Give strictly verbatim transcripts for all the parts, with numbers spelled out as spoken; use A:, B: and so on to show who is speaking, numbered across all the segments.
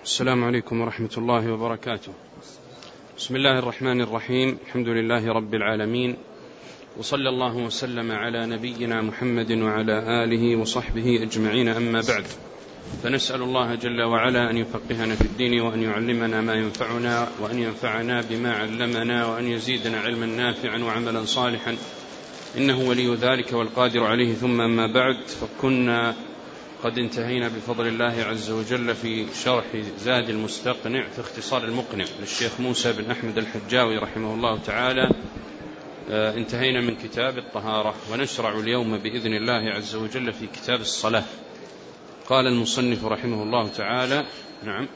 A: السلام عليكم ورحمة الله وبركاته. بسم الله الرحمن الرحيم. الحمد لله رب العالمين، وصلى الله وسلم على نبينا محمد وعلى آله وصحبه أجمعين، أما بعد، فنسأل الله جل وعلا أن يفقهنا في الدين وأن يعلمنا ما ينفعنا وأن ينفعنا بما علمنا وأن يزيدنا علما نافعا وعملا صالحا، إنه ولي ذلك والقادر عليه. ثم أما بعد، فكنا قد انتهينا بفضل الله عز وجل في شرح زاد المستقنع في اختصار المقنع للشيخ موسى بن أحمد الحجاوي رحمه الله تعالى. انتهينا من كتاب الطهارة، ونشرع اليوم بإذن الله عز وجل في كتاب الصلاة. قال المصنف رحمه الله تعالى: نعم.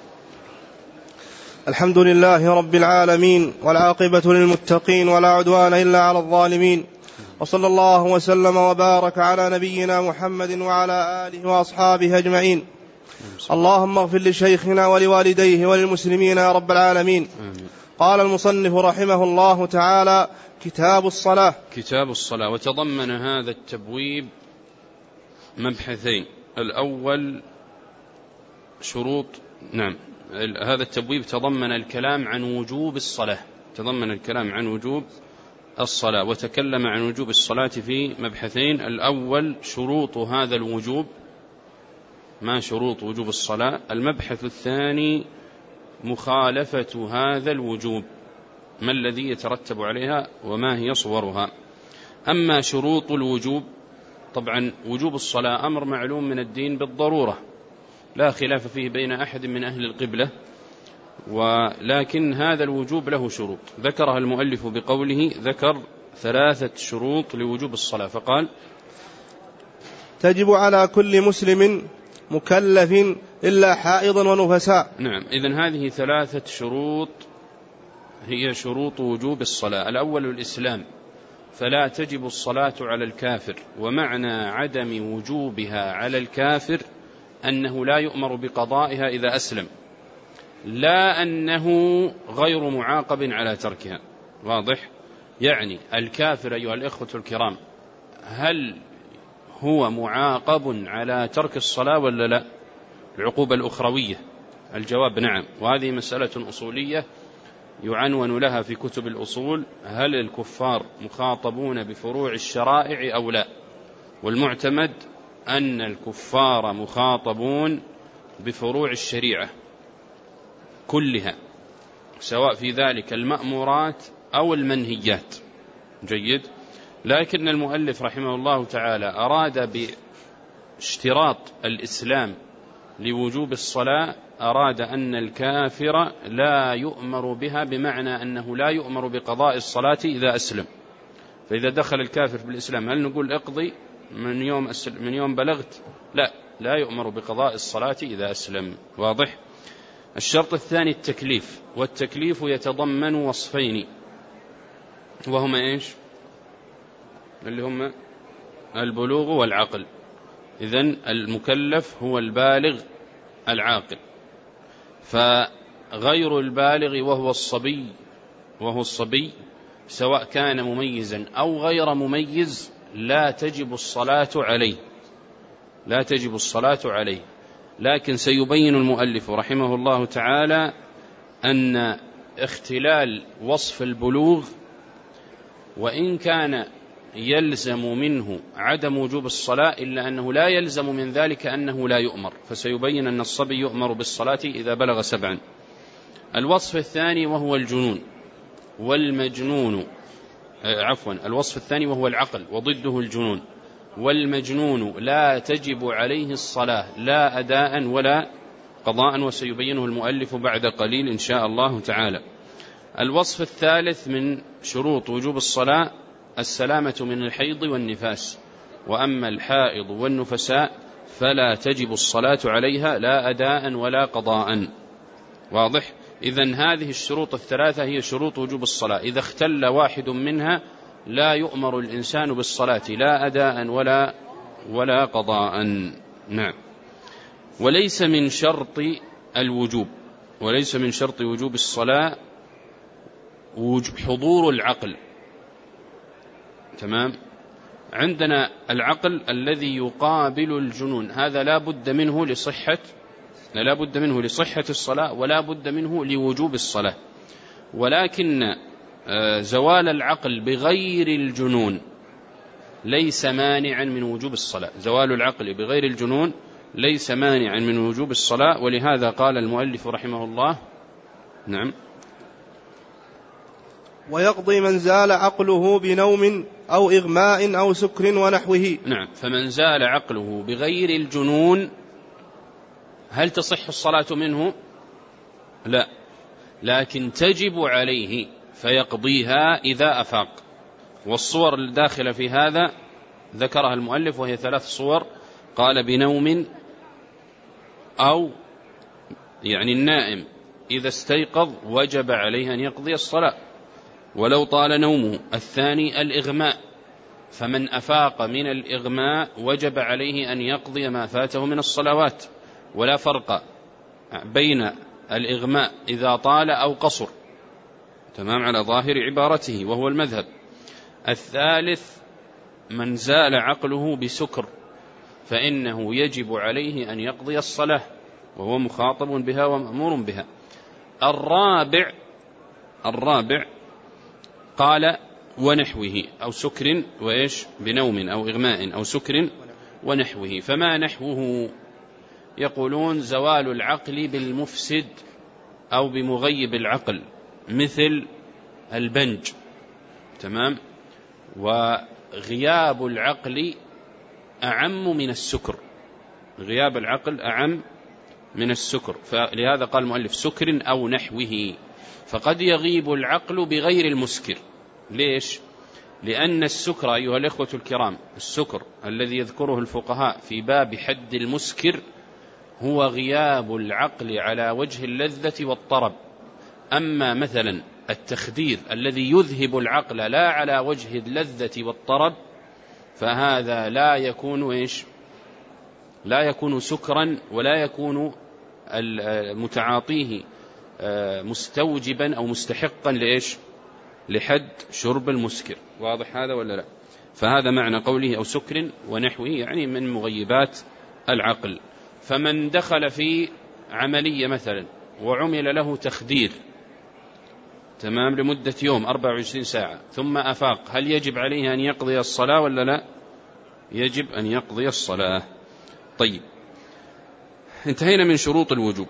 B: الحمد لله رب العالمين، والعاقبة للمتقين، ولا عدوان إلا على الظالمين، وصلى الله وسلم وبارك على نبينا محمد وعلى آله وأصحابه أجمعين. اللهم اغفر لشيخنا ولوالديه وللمسلمين يا رب العالمين.
A: آمين.
B: قال المصنف رحمه الله تعالى: كتاب الصلاة.
A: كتاب الصلاة. وتضمن هذا التبويب مبحثين. الأول شروط، نعم، هذا التبويب تضمن الكلام عن وجوب الصلاة، تضمن الكلام عن وجوب الصلاة، وتكلم عن وجوب الصلاة في مبحثين. الأول شروط هذا الوجوب، ما شروط وجوب الصلاة. المبحث الثاني مخالفة هذا الوجوب، ما الذي يترتب عليها وما هي صورها. أما شروط الوجوب، طبعا وجوب الصلاة أمر معلوم من الدين بالضرورة، لا خلاف فيه بين أحد من أهل القبلة، ولكن هذا الوجوب له شروط ذكرها المؤلف بقوله: ذكر ثلاثة شروط لوجوب الصلاة، فقال:
B: تجب على كل مسلم مكلف إلا حائضا ونفساء.
A: نعم، إذن هذه ثلاثة شروط هي شروط وجوب الصلاة. الأول الإسلام، فلا تجب الصلاة على الكافر، ومعنى عدم وجوبها على الكافر أنه لا يؤمر بقضائها إذا أسلم، لا أنه غير معاقب على تركها. واضح؟ يعني الكافر أيها الإخوة الكرام، هل هو معاقب على ترك الصلاة ولا لا؟ العقوبة الأخروية، الجواب نعم. وهذه مسألة أصولية يعنون لها في كتب الأصول: هل الكفار مخاطبون بفروع الشرائع أو لا؟ والمعتمد أن الكفار مخاطبون بفروع الشريعة كلها، سواء في ذلك المأمورات أو المنهيات. جيد. لكن المؤلف رحمه الله تعالى أراد باشتراط الإسلام لوجوب الصلاة، أراد أن الكافر لا يؤمر بها، بمعنى أنه لا يؤمر بقضاء الصلاة إذا أسلم. فإذا دخل الكافر بالإسلام هل نقول اقضي من يوم, من يوم بلغت؟ لا، لا يؤمر بقضاء الصلاة إذا أسلم. واضح؟ الشرط الثاني التكليف، والتكليف يتضمن وصفين، وهما إيش؟ اللي هما البلوغ والعقل. إذن المكلف هو البالغ العاقل، فغير البالغ وهو الصبي وهو الصبي سواء كان مميزا أو غير مميز لا تجب الصلاة عليه، لا تجب الصلاة عليه. لكن سيبين المؤلف رحمه الله تعالى أن اختلال وصف البلوغ، وإن كان يلزم منه عدم وجوب الصلاة، إلا أنه لا يلزم من ذلك أنه لا يؤمر، فسيبين أن الصبي يؤمر بالصلاة إذا بلغ سبعا. الوصف الثاني وهو الجنون والمجنون، عفوا الوصف الثاني وهو العقل وضده الجنون. والمجنون لا تجب عليه الصلاة لا أداء ولا قضاء، وسيبينه المؤلف بعد قليل إن شاء الله تعالى. الوصف الثالث من شروط وجوب الصلاة السلامة من الحيض والنفاس، وأما الحائض والنفساء فلا تجب الصلاة عليها لا أداء ولا قضاء. واضح؟ إذن هذه الشروط الثلاثة هي شروط وجوب الصلاة، إذا اختل واحد منها لا يؤمر الإنسان بالصلاة لا أداء ولا ولا قضاء. نعم. وليس من شرط الوجوب، وليس من شرط وجوب الصلاة حضور العقل. تمام. عندنا العقل الذي يقابل الجنون، هذا لا بد منه لصحة لا بد منه لصحة الصلاة ولا بد منه لوجوب الصلاة. ولكن زوال العقل بغير الجنون ليس مانعا من وجوب الصلاة. زوال العقل بغير الجنون ليس مانعا من وجوب الصلاة. ولهذا قال المؤلف رحمه الله نعم
B: ويقضي من زال عقله بنوم أو إغماء أو سكر ونحوه.
A: نعم. فمن زال عقله بغير الجنون هل تصح الصلاة منه؟ لا، لكن تجب عليه فيقضيها إذا أفاق. والصور الداخلة في هذا ذكرها المؤلف وهي ثلاث صور. قال بنوم، أو يعني النائم إذا استيقظ وجب عليه أن يقضي الصلاة ولو طال نومه. الثاني الإغماء، فمن أفاق من الإغماء وجب عليه أن يقضي ما فاته من الصلوات، ولا فرق بين الإغماء إذا طال أو قصر، تمام على ظاهر عبارته وهو المذهب. الثالث من زال عقله بسكر فإنه يجب عليه أن يقضي الصلاة وهو مخاطب بها ومأمور بها. الرابع الرابع قال ونحوه أو سكر وإيش بنوم أو إغماء أو سكر ونحوه. فما نحوه؟ يقولون زوال العقل بالمفسد أو بمغيب العقل مثل البنج، تمام. وغياب العقل أعم من السكر، غياب العقل أعم من السكر. فلهذا قال المؤلف سكر أو نحوه. فقد يغيب العقل بغير المسكر. ليش؟ لأن السكر أيها الإخوة الكرام، السكر الذي يذكره الفقهاء في باب حد المسكر هو غياب العقل على وجه اللذة والطرب. أما مثلا التخدير الذي يذهب العقل لا على وجه اللذة والطرب فهذا لا يكون إيش؟ لا يكون سكرا ولا يكون متعاطيه مستوجبا أو مستحقا لإيش؟ لحد شرب المسكر. واضح هذا ولا لا؟ فهذا معنى قوله أو سكر ونحوه، يعني من مغيبات العقل. فمن دخل في عملية مثلا وعمل له تخدير، تمام، لمدة يوم أربع وعشرين ساعة ثم أفاق، هل يجب عليه أن يقضي الصلاة ولا لا؟ يجب أن يقضي الصلاة. طيب، انتهينا من شروط الوجوب.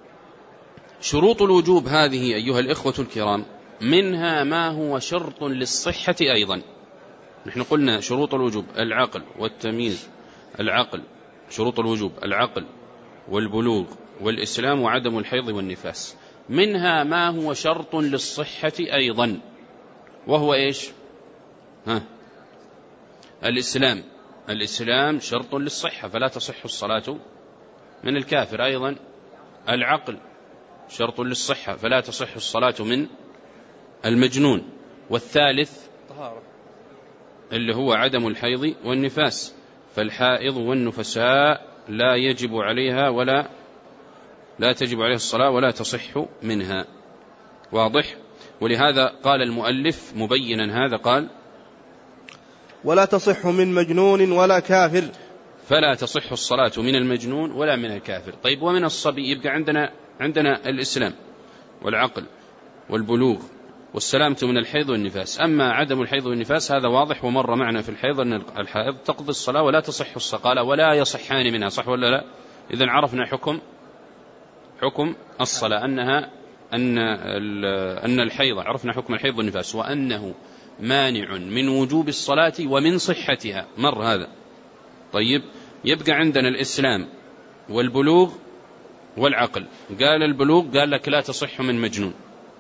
A: شروط الوجوب هذه أيها الإخوة الكرام منها ما هو شرط للصحة أيضا. نحن قلنا شروط الوجوب العقل والتمييز، العقل شروط الوجوب العقل والبلوغ والإسلام وعدم الحيض والنفاس. منها ما هو شرط للصحة أيضا وهو إيش؟ ها؟ الإسلام. الإسلام شرط للصحة فلا تصح الصلاة من الكافر. أيضا العقل شرط للصحة فلا تصح الصلاة من المجنون. والثالث اللي هو عدم الحيض والنفاس، فالحائض والنفساء لا يجب عليها ولا لا تجب عليها الصلاة ولا تصح منها. واضح؟ ولهذا قال المؤلف مبينا هذا قال
B: ولا تصح من مجنون ولا كافر.
A: فلا تصح الصلاة من المجنون ولا من الكافر. طيب، ومن الصبي يبقى عندنا عندنا الإسلام والعقل والبلوغ والسلامة من الحيض والنفاس. أما عدم الحيض والنفاس هذا واضح ومر معنا في الحيض أن الحائض تقضي الصلاة ولا تصح الصلاة، قال ولا يصحان منها، صح ولا لا؟ إذن عرفنا حكم حكم الصلاة أنها أن أن الحيض، عرفنا حكم الحيض والنفاس وأنه مانع من وجوب الصلاة ومن صحتها، مر هذا. طيب، يبقى عندنا الإسلام والبلوغ والعقل. قال البلوغ قال لك لا تصح من مجنون.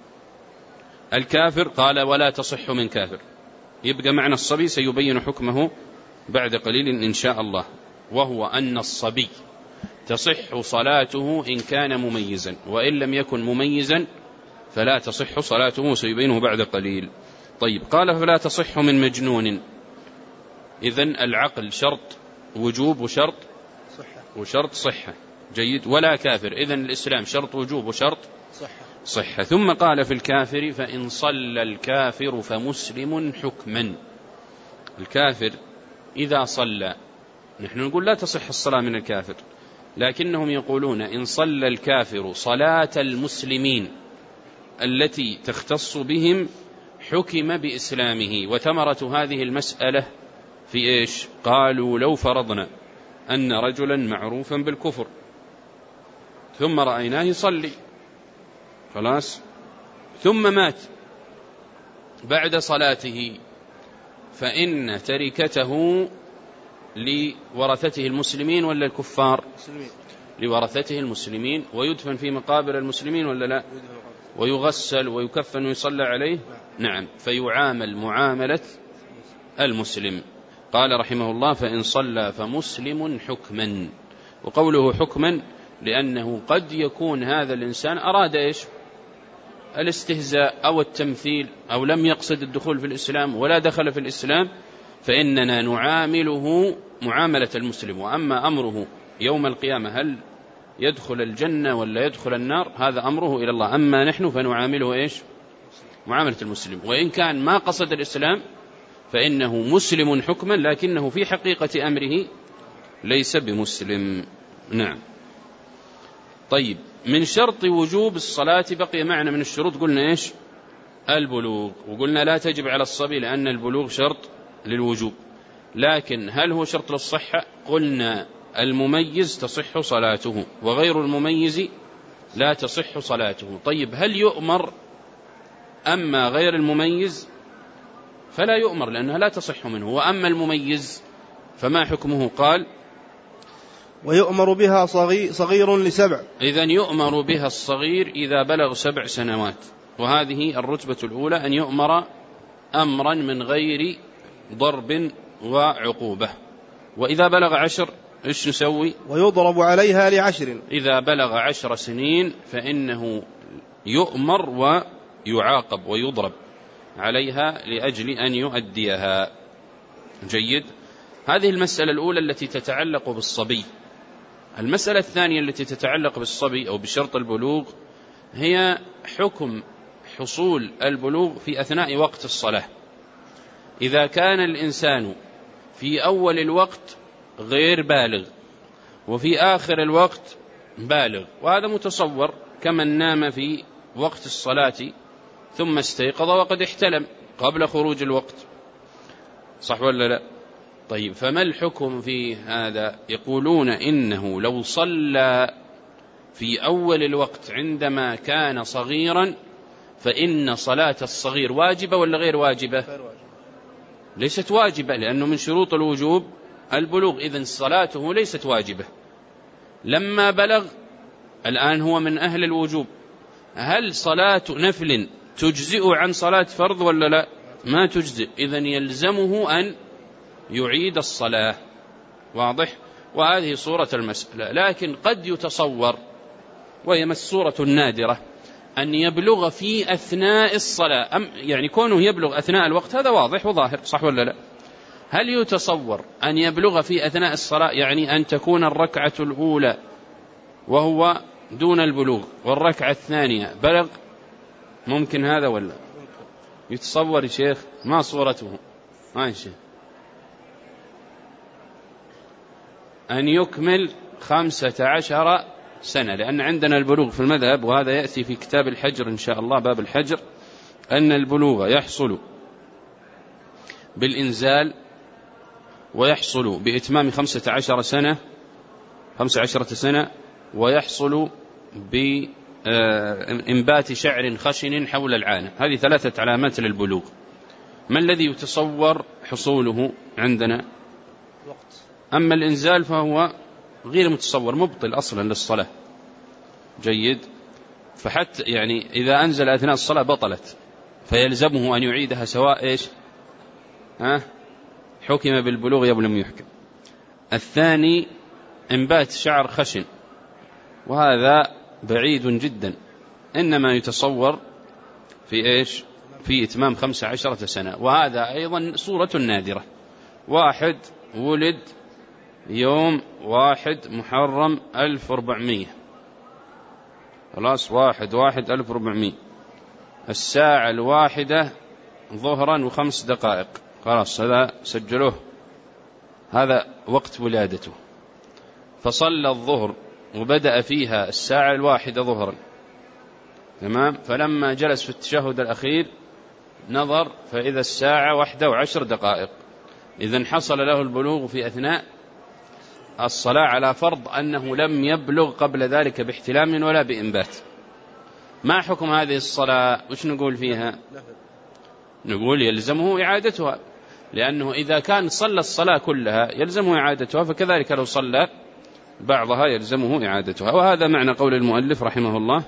A: الكافر قال ولا تصح من كافر. يبقى معنى الصبي سيبين حكمه بعد قليل إن شاء الله، وهو أن الصبي تصح صلاته إن كان مميزا، وإن لم يكن مميزا فلا تصح صلاته، سيبينه بعد قليل. طيب، قال فلا تصح من مجنون. إذن العقل شرط وجوب وشرط صحة وشرط صحة، جيد. ولا كافر. إذن الإسلام شرط وجوب وشرط صحة صحة. ثم قال في الكافر فإن صلى الكافر فمسلم حكما. الكافر إذا صلى، نحن نقول لا تصح الصلاة من الكافر، لكنهم يقولون إن صلى الكافر صلاة المسلمين التي تختص بهم حكم بإسلامه. وثمرة هذه المسألة في إيش؟ قالوا لو فرضنا أن رجلا معروفا بالكفر ثم رأيناه يصلي خلاص ثم مات بعد صلاته، فإن تركته لورثته المسلمين ولا الكفار؟ لورثته المسلمين، ويدفن في مقابر المسلمين ولا لا؟ ويغسل ويكفن ويصلى عليه. نعم، فيعامل معاملة المسلم. قال رحمه الله فإن صلى فمسلم حكما. وقوله حكما لأنه قد يكون هذا الإنسان أراد إيش؟ الاستهزاء أو التمثيل، أو لم يقصد الدخول في الإسلام ولا دخل في الإسلام، فإننا نعامله معاملة المسلم. وأما أمره يوم القيامة هل يدخل الجنة ولا يدخل النار، هذا أمره إلى الله. أما نحن فنعامله إيش؟ معاملة المسلم. وإن كان ما قصد الإسلام فإنه مسلم حكما، لكنه في حقيقة أمره ليس بمسلم. نعم. طيب، من شرط وجوب الصلاة بقي معنا من الشروط قلنا إيش؟ البلوغ. وقلنا لا تجب على الصبي لأن البلوغ شرط للوجوب. لكن هل هو شرط للصحة؟ قلنا المميز تصح صلاته وغير المميز لا تصح صلاته. طيب، هل يؤمر؟ أما غير المميز فلا يؤمر لأنها لا تصح منه. وأما المميز فما حكمه؟ قال
B: ويؤمر بها صغير لسبع.
A: إذن يؤمر بها الصغير إذا بلغ سبع سنوات، وهذه الرتبة الأولى، أن يؤمر أمرا من غير ضرب وعقوبة. وإذا بلغ عشر إيش نسوي؟
B: ويضرب عليها لعشر.
A: إذا بلغ عشر سنين فإنه يؤمر ويعاقب ويضرب عليها لأجل أن يؤديها. جيد. هذه المسألة الأولى التي تتعلق بالصبي. المسألة الثانية التي تتعلق بالصبي أو بشرط البلوغ هي حكم حصول البلوغ في أثناء وقت الصلاة. إذا كان الإنسان في أول الوقت غير بالغ وفي آخر الوقت بالغ، وهذا متصور كمن نام في وقت الصلاة ثم استيقظ وقد احتلم قبل خروج الوقت، صح ولا لا؟ طيب، فما الحكم في هذا؟ يقولون إنه لو صلى في أول الوقت عندما كان صغيرا فإن صلاة الصغير واجبة ولا غير واجبة؟ ليست واجبة، لأنه من شروط الوجوب البلوغ، إذن صلاته ليست واجبة. لما بلغ الآن هو من أهل الوجوب. هل صلاة نفل تجزئ عن صلاة فرض ولا لا؟ ما تجزئ، إذن يلزمه أن يعيد الصلاة. واضح؟ وهذه صورة المسألة. لكن قد يتصور، وهي الصورة النادرة، أن يبلغ في أثناء الصلاة. أم يعني كونه يبلغ أثناء الوقت هذا واضح وظاهر، صح ولا لا؟ هل يتصور أن يبلغ في أثناء الصلاة، يعني أن تكون الركعة الأولى وهو دون البلوغ والركعة الثانية بلغ؟ ممكن هذا ولا يتصور يا شيخ؟ ما صورته؟ ما شيخ أن يكمل خمسة عشر سنة، لأن عندنا البلوغ في المذهب، وهذا يأتي في كتاب الحجر إن شاء الله باب الحجر، أن البلوغ يحصل بالإنزال ويحصل بإتمام خمسة عشر سنة خمسة عشرة سنة، ويحصل بإنبات شعر خشن حول العانة. هذه ثلاثة علامات للبلوغ. ما الذي يتصور حصوله عندنا؟ أما الإنزال فهو غير متصور، مبطل أصلا للصلاة. جيد. فحتى يعني إذا أنزل أثناء الصلاة بطلت، فيلزمه أن يعيدها سواء إيش ها حكم بالبلوغ يا لم يحكم. الثاني انبات شعر خشن، وهذا بعيد جدا، إنما يتصور في إيش في إتمام خمسة عشرة سنة. وهذا أيضا صورة نادرة. واحد ولد يوم واحد محرم ألف وأربعمية، خلاص، واحد واحد ألف وأربعمية، الساعة الواحدة ظهرا وخمس دقائق، خلاص هذا سجلوه، هذا وقت ولادته. فصلى الظهر وبدأ فيها الساعة الواحدة ظهرا، تمام، فلما جلس في التشهد الأخير نظر فإذا الساعة واحدة وعشر دقائق، إذن حصل له البلوغ في أثناء الصلاة على فرض أنه لم يبلغ قبل ذلك باحتلام ولا بإنبات. ما حكم هذه الصلاة؟ وش نقول فيها؟ نقول يلزمه إعادتها، لأنه إذا كان صلى الصلاة كلها يلزمه إعادتها، فكذلك لو صلى بعضها يلزمه إعادتها. وهذا معنى قول المؤلف رحمه الله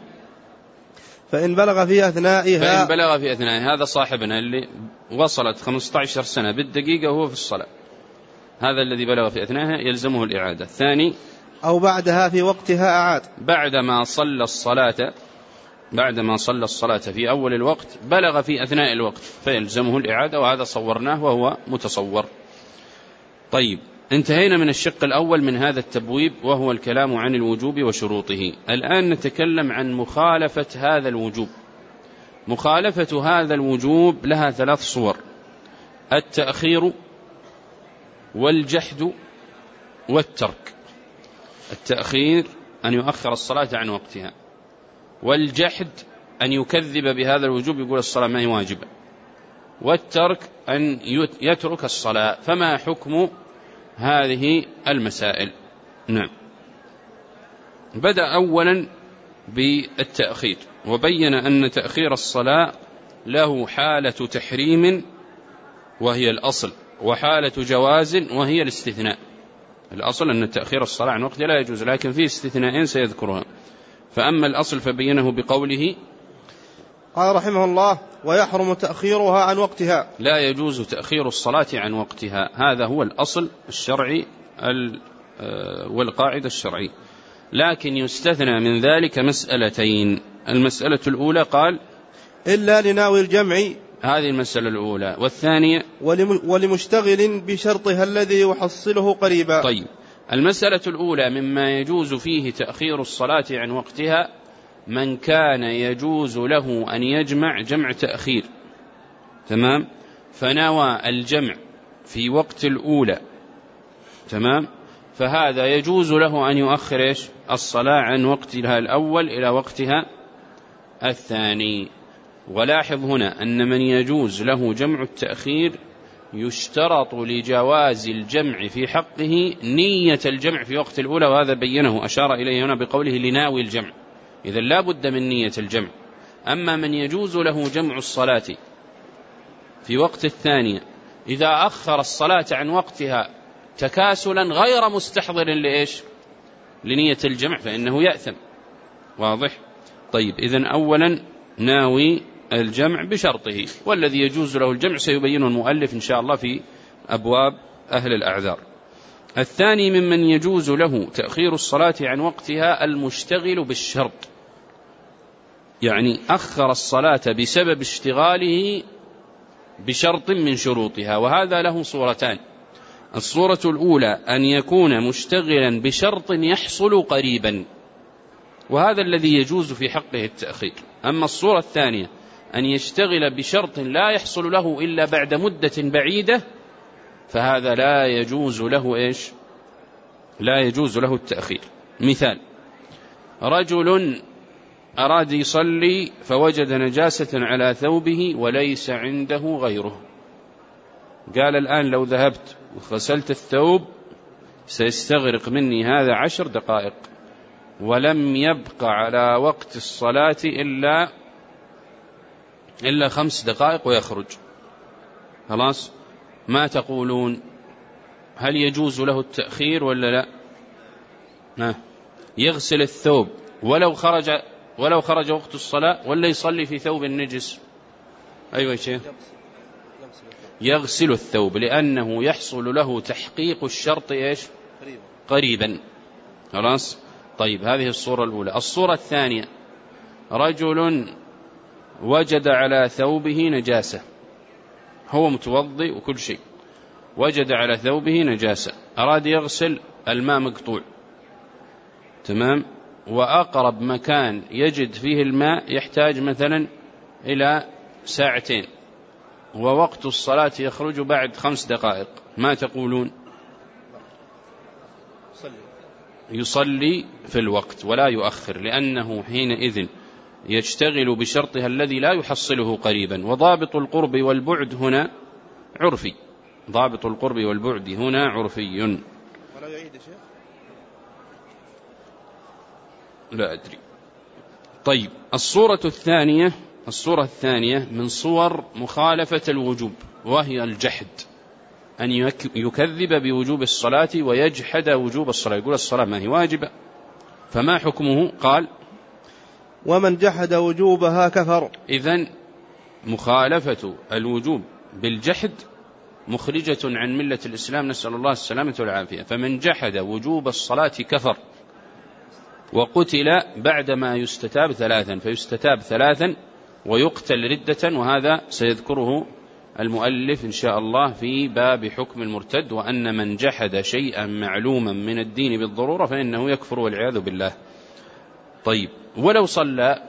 B: فإن بلغ في أثنائها
A: فإن بلغ في أثنائها. هذا صاحبنا اللي وصلت خمسة عشر سنة بالدقيقة وهو في الصلاة، هذا الذي بلغ في أثنائها يلزمه الإعادة. الثاني
B: أو بعدها في وقتها أعاد،
A: بعدما صلى الصلاة بعدما صلى الصلاة في أول الوقت بلغ في أثناء الوقت فيلزمه الإعادة، وهذا صورناه وهو متصور. طيب، انتهينا من الشق الأول من هذا التبويب وهو الكلام عن الوجوب وشروطه. الآن نتكلم عن مخالفة هذا الوجوب. مخالفة هذا الوجوب لها ثلاث صور: التأخير والجحد والترك. التأخير أن يؤخر الصلاة عن وقتها، والجحد أن يكذب بهذا الوجوب يقول الصلاة ما هي واجبة، والترك أن يترك الصلاة. فما حكم هذه المسائل؟ نعم. بدأ أولا بالتأخير، وبين أن تأخير الصلاة له حالة تحريم وهي الأصل، وحالة جواز وهي الاستثناء. الأصل أن تأخير الصلاة عن وقتها لا يجوز، لكن فيه استثناءين سيذكرها. فأما الأصل فبينه بقوله
B: قال رحمه الله: ويحرم تأخيرها عن وقتها.
A: لا يجوز تأخير الصلاة عن وقتها، هذا هو الأصل الشرعي والقاعدة الشرعية. لكن يستثنى من ذلك مسألتين. المسألة الأولى قال
B: إلا لناوي الجمع،
A: هذه المسألة الأولى. والثانية
B: ولمشتغل بشرطها الذي يحصله قريبا.
A: طيب، المسألة الأولى مما يجوز فيه تأخير الصلاة عن وقتها من كان يجوز له أن يجمع جمع تأخير، تمام، فنوى الجمع في وقت الأولى، تمام، فهذا يجوز له أن يؤخر إيش؟ الصلاة عن وقتها الأول إلى وقتها الثاني. ولاحظ هنا أن من يجوز له جمع التأخير يشترط لجواز الجمع في حقه نية الجمع في وقت الأولى، وهذا بينه أشار إليه هنا بقوله لناوي الجمع، إذن لا بد من نية الجمع. أما من يجوز له جمع الصلاة في وقت الثانية إذا أخر الصلاة عن وقتها تكاسلا غير مستحضر لإيش؟ لنية الجمع، فإنه يأثم. واضح؟ طيب، إذن أولا ناوي الجمع بشرطه، والذي يجوز له الجمع سيبينه المؤلف إن شاء الله في أبواب أهل الأعذار. الثاني ممن يجوز له تأخير الصلاة عن وقتها المشتغل بالشرط، يعني أخر الصلاة بسبب اشتغاله بشرط من شروطها، وهذا له صورتان. الصورة الأولى أن يكون مشتغلا بشرط يحصل قريبا، وهذا الذي يجوز في حقه التأخير. أما الصورة الثانية أن يشتغل بشرط لا يحصل له إلا بعد مدة بعيدة، فهذا لا يجوز له إيش؟ لا يجوز له التأخير. مثال: رجل أراد يصلي فوجد نجاسة على ثوبه وليس عنده غيره، قال الآن لو ذهبت وغسلت الثوب سيستغرق مني هذا عشر دقائق، ولم يبق على وقت الصلاة إلا إلا خمس دقائق ويخرج، خلاص، ما تقولون؟ هل يجوز له التأخير ولا لا؟ ها، يغسل الثوب ولو خرج ولو خرج وقت الصلاة، ولا يصلي في ثوب النجس؟ أيوة شيء، يغسل الثوب لأنه يحصل له تحقيق الشرط إيش؟ قريبا، خلاص. طيب، هذه الصورة الأولى. الصورة الثانية: رجل وجد على ثوبه نجاسة، هو متوضئ وكل شيء، وجد على ثوبه نجاسة، أراد يغسل، الماء مقطوع، تمام، وأقرب مكان يجد فيه الماء يحتاج مثلا إلى ساعتين، ووقت الصلاة يخرج بعد خمس دقائق، ما تقولون؟ يصلي في الوقت ولا يؤخر، لأنه حينئذ يشتغل بشرطها الذي لا يحصله قريبا. وضابط القرب والبعد هنا عرفي، ضابط القرب والبعد هنا عرفي.
B: ولا يعيد شيء؟
A: لا أدري. طيب، الصورة الثانية الصورة الثانية من صور مخالفة الوجوب، وهي الجحد، أن يكذب بوجوب الصلاة ويجحد وجوب الصلاة، يقول الصلاة ما هي واجبة. فما حكمه؟ قال:
B: ومن جحد وجوبها كفر.
A: إذن مخالفة الوجوب بالجحد مخرجة عن ملة الإسلام، نسأل الله السلامة والعافية. فمن جحد وجوب الصلاة كفر وقتل بعدما يستتاب ثلاثا، فيستتاب ثلاثا ويقتل ردة، وهذا سيذكره المؤلف إن شاء الله في باب حكم المرتد، وأن من جحد شيئا معلوما من الدين بالضرورة فإنه يكفر والعياذ بالله. طيب، ولو صلى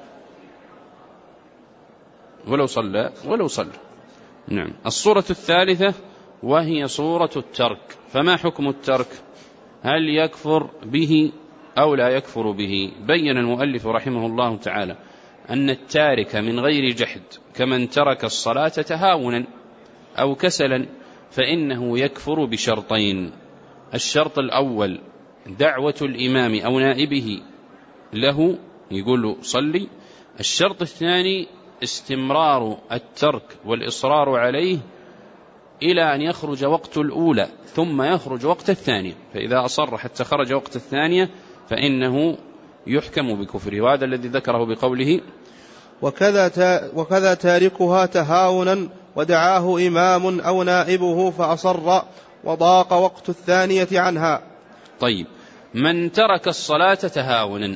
A: ولو صلى ولو صلى نعم. الصورة الثالثة وهي صورة الترك. فما حكم الترك؟ هل يكفر به أو لا يكفر به؟ بين المؤلف رحمه الله تعالى أن التارك من غير جحد كمن ترك الصلاة تهاونا أو كسلا فإنه يكفر بشرطين. الشرط الأول دعوة الإمام أو نائبه له، يقول له صلي. الشرط الثاني استمرار الترك والإصرار عليه إلى أن يخرج وقت الأولى ثم يخرج وقت الثانية، فإذا أصر حتى خرج وقت الثانية فإنه يحكم بكفره. وهذا الذي ذكره بقوله:
B: وكذا, وكذا تاركها تهاونا ودعاه إمام أو نائبه فأصر وضاق وقت الثانية عنها.
A: طيب، من ترك الصلاة تهاونا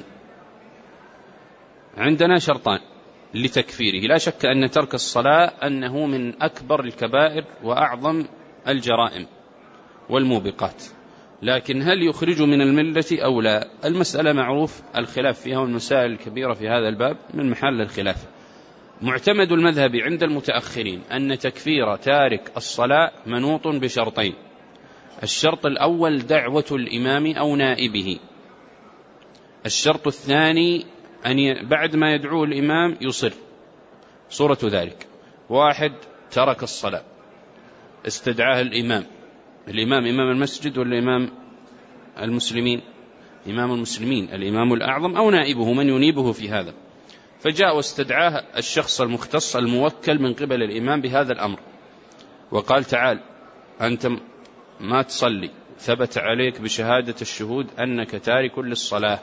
A: عندنا شرطان لتكفيره. لا شك أن ترك الصلاة أنه من أكبر الكبائر وأعظم الجرائم والموبقات، لكن هل يخرج من الملة أو لا؟ المسألة معروف الخلاف فيها، والمسائل الكبيرة في هذا الباب من محل الخلاف. معتمد المذهب عند المتأخرين أن تكفير تارك الصلاة منوط بشرطين. الشرط الأول دعوة الإمام أو نائبه. الشرط الثاني أن بعد ما يدعو الإمام يصر. صورة ذلك: واحد ترك الصلاة، استدعاه الإمام. الإمام إمام المسجد ولا إمام المسلمين؟ إمام المسلمين، الإمام الأعظم أو نائبه من ينيبه في هذا. فجاء واستدعاه الشخص المختص الموكل من قبل الإمام بهذا الأمر، وقال: تعال أنت ما تصلي، ثبت عليك بشهادة الشهود أنك تارك للصلاة.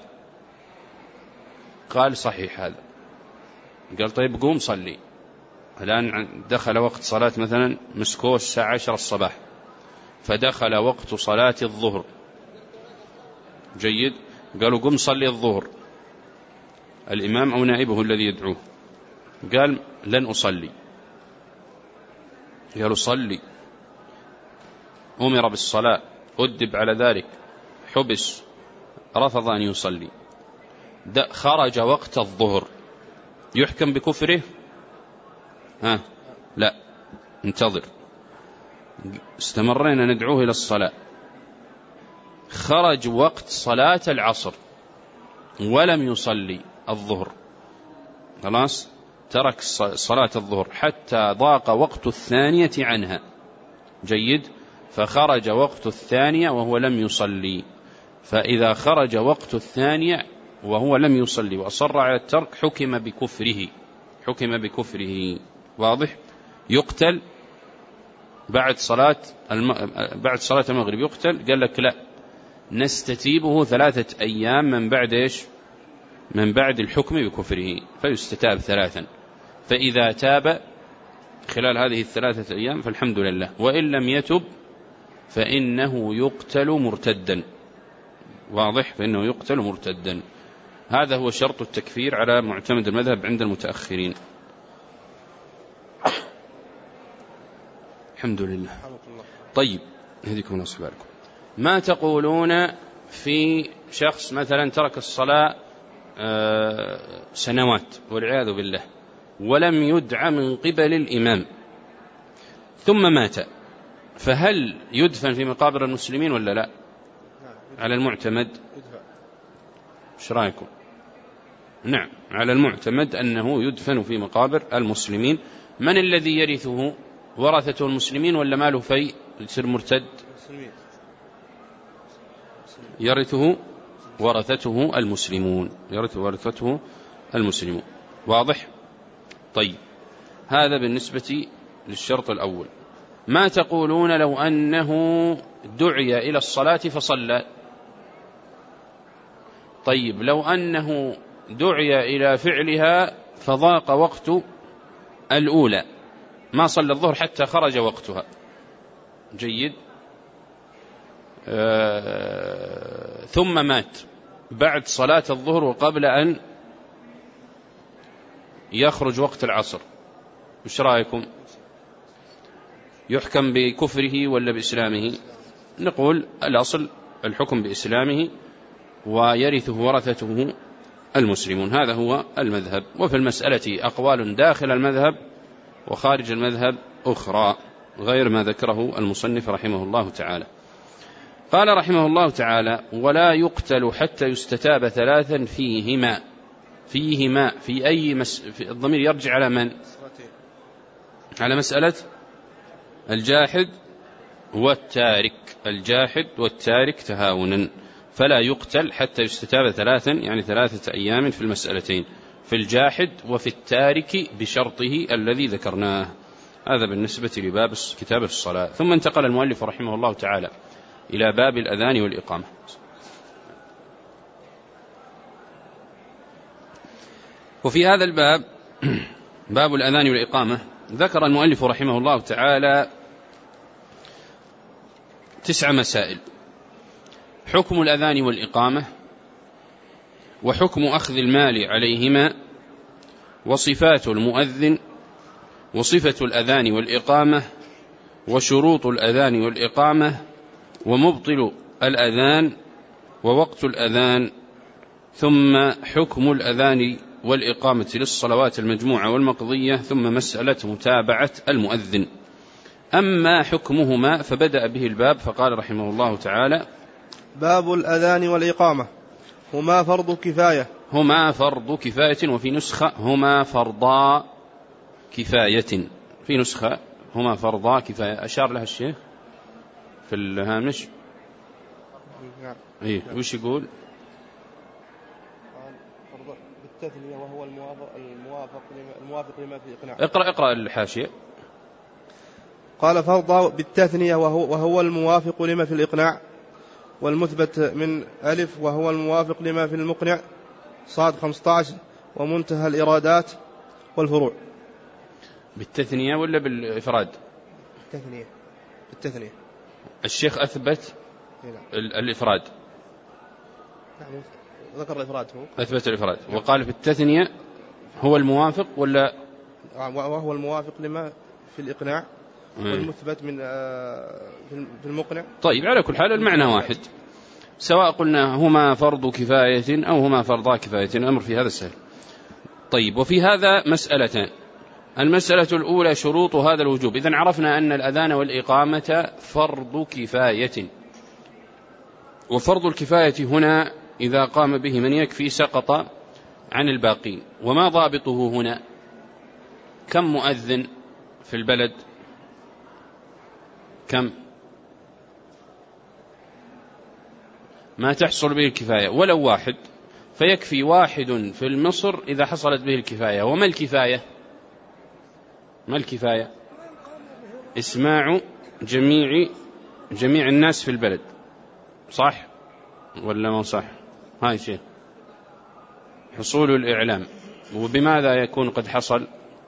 A: قال: صحيح هذا. قال: طيب قوم صلي. الآن دخل وقت صلاة مثلا مسكوه الساعة عشر الصباح، فدخل وقت صلاة الظهر. جيد. قالوا: قم صلي الظهر. الإمام أو نائبه الذي يدعوه قال: لن أصلي. قالوا: صلي. أمر بالصلاة، أدب على ذلك، حبس، رفض أن يصلي. خرج وقت الظهر، يحكم بكفره؟ ها لا، انتظر. استمرنا ندعوه إلى الصلاة، خرج وقت صلاة العصر ولم يصلي الظهر، خلاص ترك صلاة الظهر حتى ضاق وقت الثانية عنها. جيد. فخرج وقت الثانية وهو لم يصلي. فإذا خرج وقت الثانية وهو لم يصلي وأصر على الترك حكم بكفره، حكم بكفره. واضح؟ يقتل بعد صلاة الم... بعد صلاة المغرب يقتل. قال لك لا، نستتيبه ثلاثة أيام من بعد إيش؟ من بعد الحكم بكفره، فيستتاب ثلاثا. فإذا تاب خلال هذه الثلاثة أيام فالحمد لله، وإن لم يتب فإنه يقتل مرتدا. واضح؟ فإنه يقتل مرتدا. هذا هو شرط التكفير على معتمد المذهب عند المتأخرين. الحمد لله. طيب، هديكم الله سبحانكم. ما تقولون في شخص مثلا ترك الصلاة سنوات والعياذ بالله ولم يدعى من قبل الإمام ثم مات، فهل يدفن في مقابر المسلمين ولا لا؟ على المعتمد ايش رايكم؟ نعم، على المعتمد أنه يدفن في مقابر المسلمين. من الذي يرثه؟ ورثته المسلمين ولا ماله في يصير مرتد؟ يرثه ورثته المسلمون، يرث ورثته المسلمون. واضح؟ طيب، هذا بالنسبة للشرط الأول. ما تقولون لو أنه دعي إلى الصلاة فصلى؟ طيب، لو أنه دعي إلى فعلها فضاق وقت الأولى، ما صلى الظهر حتى خرج وقتها، جيد، آه ثم مات بعد صلاة الظهر وقبل أن يخرج وقت العصر، وش رأيكم؟ يحكم بكفره ولا بإسلامه؟ نقول الأصل الحكم بإسلامه ويرثه ورثته المسلمون، هذا هو المذهب. وفي المسألة أقوال داخل المذهب وخارج المذهب أخرى غير ما ذكره المصنف رحمه الله تعالى. قال رحمه الله تعالى: ولا يقتل حتى يستتاب ثلاثا فيهما. فيهما في أي مس... في الضمير يرجع على من؟ على مسألة الجاحد والتارك، الجاحد والتارك تهاونا، فلا يقتل حتى يستتاب ثلاثا، يعني ثلاثة أيام في المسألتين، في الجاحد وفي التارك بشرطه الذي ذكرناه. هذا بالنسبة لباب كتاب الصلاة. ثم انتقل المؤلف رحمه الله تعالى إلى باب الأذان والإقامة. وفي هذا الباب باب الأذان والإقامة ذكر المؤلف رحمه الله تعالى تسع مسائل: حكم الأذان والإقامة، وحكم أخذ المال عليهما، وصفات المؤذن، وصفة الأذان والإقامة، وشروط الأذان والإقامة، ومبطل الأذان، ووقت الأذان، ثم حكم الأذان والإقامة للصلوات المجموعة والمقضية، ثم مسألة متابعة المؤذن. أما حكمهما فبدأ به الباب فقال رحمه الله تعالى:
B: باب الأذان والإقامة هما فرض كفاية.
A: هما فرض كفاية، وفي نسخة هما فرضا كفاية، في نسخة هما فرضا كفاية، أشار لها الشيخ في الهامش.
B: نعم.
A: إيه، وش يقول؟
B: فرض بالتثنية وهو الموافق الموافق لما, الموافق لما في إقناع.
A: اقرأ اقرأ الحاشية.
B: قال: فرض بالتثنية وهو, وهو الموافق لما في الإقناع، والمثبت من ألف وهو الموافق لما في المقنع، صاد خمسة عشر، ومنتهى الإرادات والفروع.
A: بالتثنية ولا بالإفراد؟
B: بالتثنية. بالتثنية.
A: الشيخ أثبت الإفراد.
B: نعم، ذكر الإفراد، هو
A: أثبت الإفراد وقال في التثنية هو الموافق ولا؟
B: وهو الموافق لما في الإقناع والمثبت من في المقنع.
A: طيب، على كل حال المعنى واحد، سواء قلنا هما فرض كفاية أو هما فرضا كفاية، الأمر في هذا السهل. طيب، وفي هذا مسألتان. المسألة الأولى شروط هذا الوجوب. إذن عرفنا أن الأذان والإقامة فرض كفاية، وفرض الكفاية هنا إذا قام به من يكفي سقط عن الباقين. وما ضابطه هنا؟ كم مؤذن في البلد؟ كم؟ ما تحصل به الكفاية ولو واحد، فيكفي واحد في مصر إذا حصلت به الكفاية. وما الكفاية؟ ما الكفاية؟ اسماع جميع جميع الناس في البلد، صح ولا ما صح؟ هاي شيء حصول الإعلام. وبماذا يكون قد حصل؟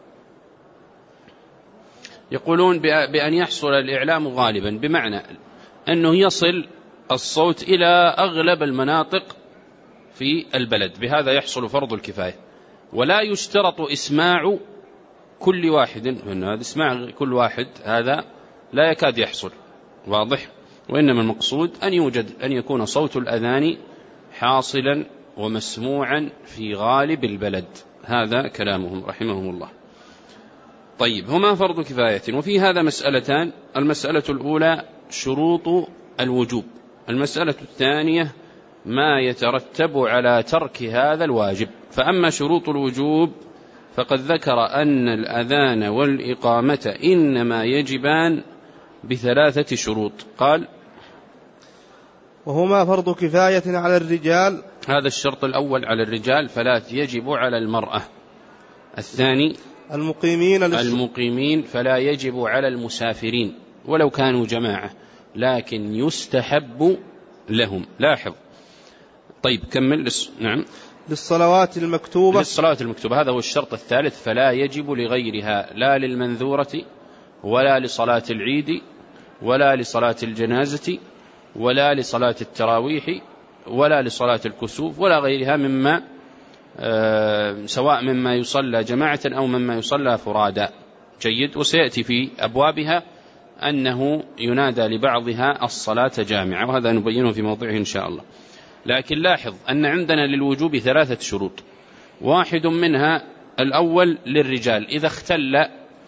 A: يقولون بأن يحصل الإعلام غالبا، بمعنى أنه يصل الصوت إلى أغلب المناطق في البلد، بهذا يحصل فرض الكفاية. ولا يشترط إسماع كل واحد، لأن هذا إسماع كل واحد هذا لا يكاد يحصل، واضح؟ وإنما المقصود أن يوجد أن يكون صوت الأذان حاصلا ومسموعا في غالب البلد. هذا كلامهم رحمهم الله. طيب، هما فرض كفاية. وفي هذا مسألتان: المسألة الأولى شروط الوجوب، المسألة الثانية ما يترتب على ترك هذا الواجب. فأما شروط الوجوب فقد ذكر أن الأذان والإقامة إنما يجبان بثلاثة شروط. قال:
B: وهما فرض كفاية على الرجال.
A: هذا الشرط الأول على الرجال، فلا يجب على المرأة. الثاني:
B: المقيمين
A: المقيمين فلا يجب على المسافرين ولو كانوا جماعة، لكن يستحب لهم. لاحظ. طيب كمل. نعم.
B: للصلوات المكتوبة.
A: للصلوات المكتوبة، هذا هو الشرط الثالث، فلا يجب لغيرها، لا للمنذورة ولا لصلاة العيد ولا لصلاة الجنازة ولا لصلاة التراويح ولا لصلاة الكسوف ولا غيرها مما آه سواء مما يصلى جماعة أو مما يصلى فرادا. جيد. وسيأتي في أبوابها أنه ينادى لبعضها الصلاة جامعة، وهذا نبينه في موضعه إن شاء الله. لكن لاحظ أن عندنا للوجوب ثلاثة شروط، واحد منها الأول للرجال، إذا اختل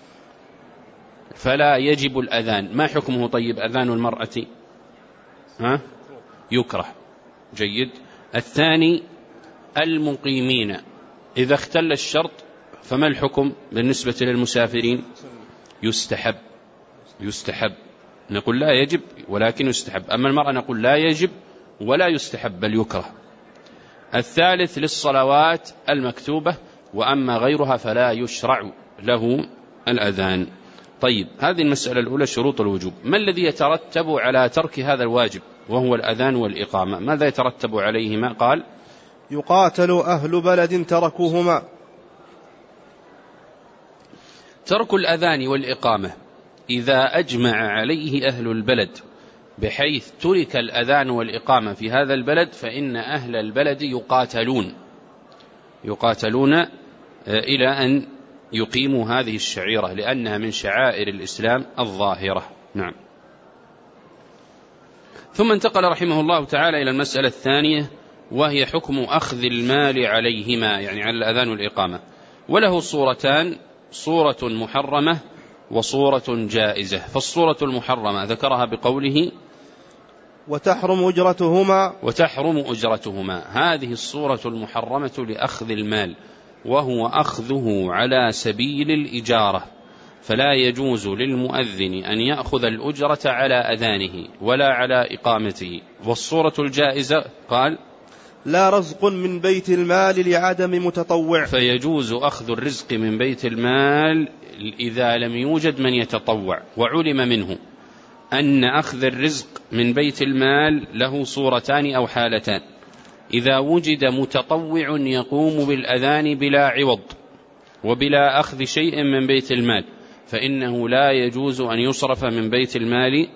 A: فلا يجب الأذان. ما حكمه؟ طيب أذان المرأة ها؟ يكره. جيد. الثاني المقيمين، إذا اختل الشرط فما الحكم بالنسبة للمسافرين؟ يستحب. يستحب. نقول لا يجب ولكن يستحب. أما المرأة نقول لا يجب ولا يستحب بل يكره. الثالث للصلوات المكتوبة، وأما غيرها فلا يشرع له الأذان. طيب هذه المسألة الأولى، شروط الوجوب. ما الذي يترتب على ترك هذا الواجب وهو الأذان والإقامة؟ ماذا يترتب عليهما؟ قال:
B: يقاتل أهل بلد تركوهما.
A: ترك الأذان والإقامة إذا أجمع عليه أهل البلد بحيث ترك الأذان والإقامة في هذا البلد، فإن أهل البلد يقاتلون يقاتلون إلى أن يقيموا هذه الشعيرة، لأنها من شعائر الإسلام الظاهرة. نعم. ثم انتقل رحمه الله تعالى إلى المسألة الثانية، وهي حكم أخذ المال عليهما، يعني على الأذان والإقامة. وله صورتان: صورة محرمة وصورة جائزة. فالصورة المحرمة ذكرها بقوله:
B: وتحرم أجرتهما.
A: وتحرم أجرتهما. هذه الصورة المحرمة لأخذ المال، وهو أخذه على سبيل الإجارة، فلا يجوز للمؤذن أن يأخذ الأجرة على أذانه ولا على إقامته. والصورة الجائزة قال:
B: لا رزق من بيت المال لعدم متطوع.
A: فيجوز أخذ الرزق من بيت المال إذا لم يوجد من يتطوع. وعلم منه أن أخذ الرزق من بيت المال له صورتان أو حالتان: إذا وجد متطوع يقوم بالأذان بلا عوض وبلا أخذ شيء من بيت المال، فإنه لا يجوز أن يصرف من بيت المال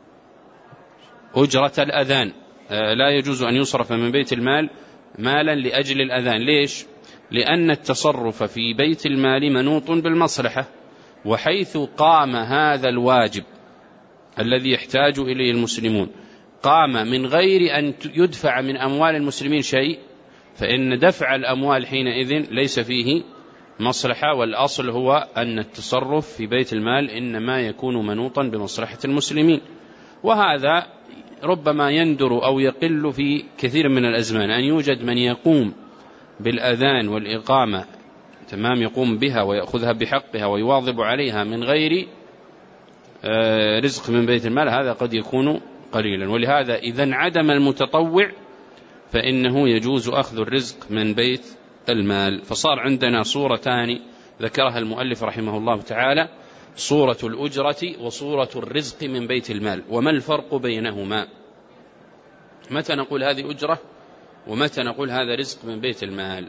A: أجرة الأذان، لا يجوز أن يصرف من بيت المال مالا لأجل الأذان. ليش؟ لأن التصرف في بيت المال منوط بالمصلحة، وحيث قام هذا الواجب الذي يحتاج إليه المسلمون قام من غير أن يدفع من أموال المسلمين شيء، فإن دفع الأموال حينئذ ليس فيه مصلحة. والأصل هو أن التصرف في بيت المال إنما يكون منوطا بمصلحة المسلمين. وهذا ربما يندر أو يقل في كثير من الأزمان، أن يوجد من يقوم بالأذان والإقامة تمام، يقوم بها ويأخذها بحقها ويواظب عليها من غير رزق من بيت المال، هذا قد يكون قليلا. ولهذا إذا انعدم المتطوع فإنه يجوز أخذ الرزق من بيت المال. فصار عندنا صورتان ذكرها المؤلف رحمه الله تعالى: صورة الأجرة وصورة الرزق من بيت المال. وما الفرق بينهما؟ متى نقول هذه أجرة ومتى نقول هذا رزق من بيت المال؟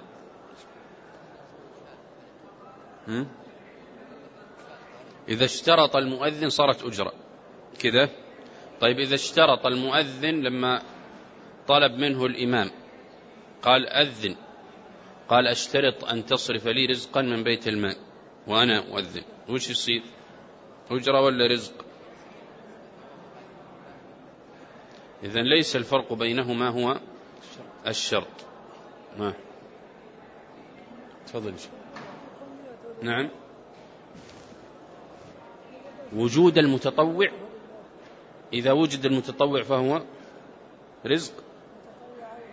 A: هم؟ إذا اشترط المؤذن صارت أجرة كذا. طيب إذا اشترط المؤذن لما طلب منه الإمام قال أذن، قال أشترط أن تصرف لي رزقا من بيت المال وأنا أؤذن، وش يصير؟ أجرة ولا رزق؟ إذن ليس الفرق بينهما هو الشرط. ما تفضل. نعم. وجود المتطوع، إذا وجد المتطوع فهو رزق.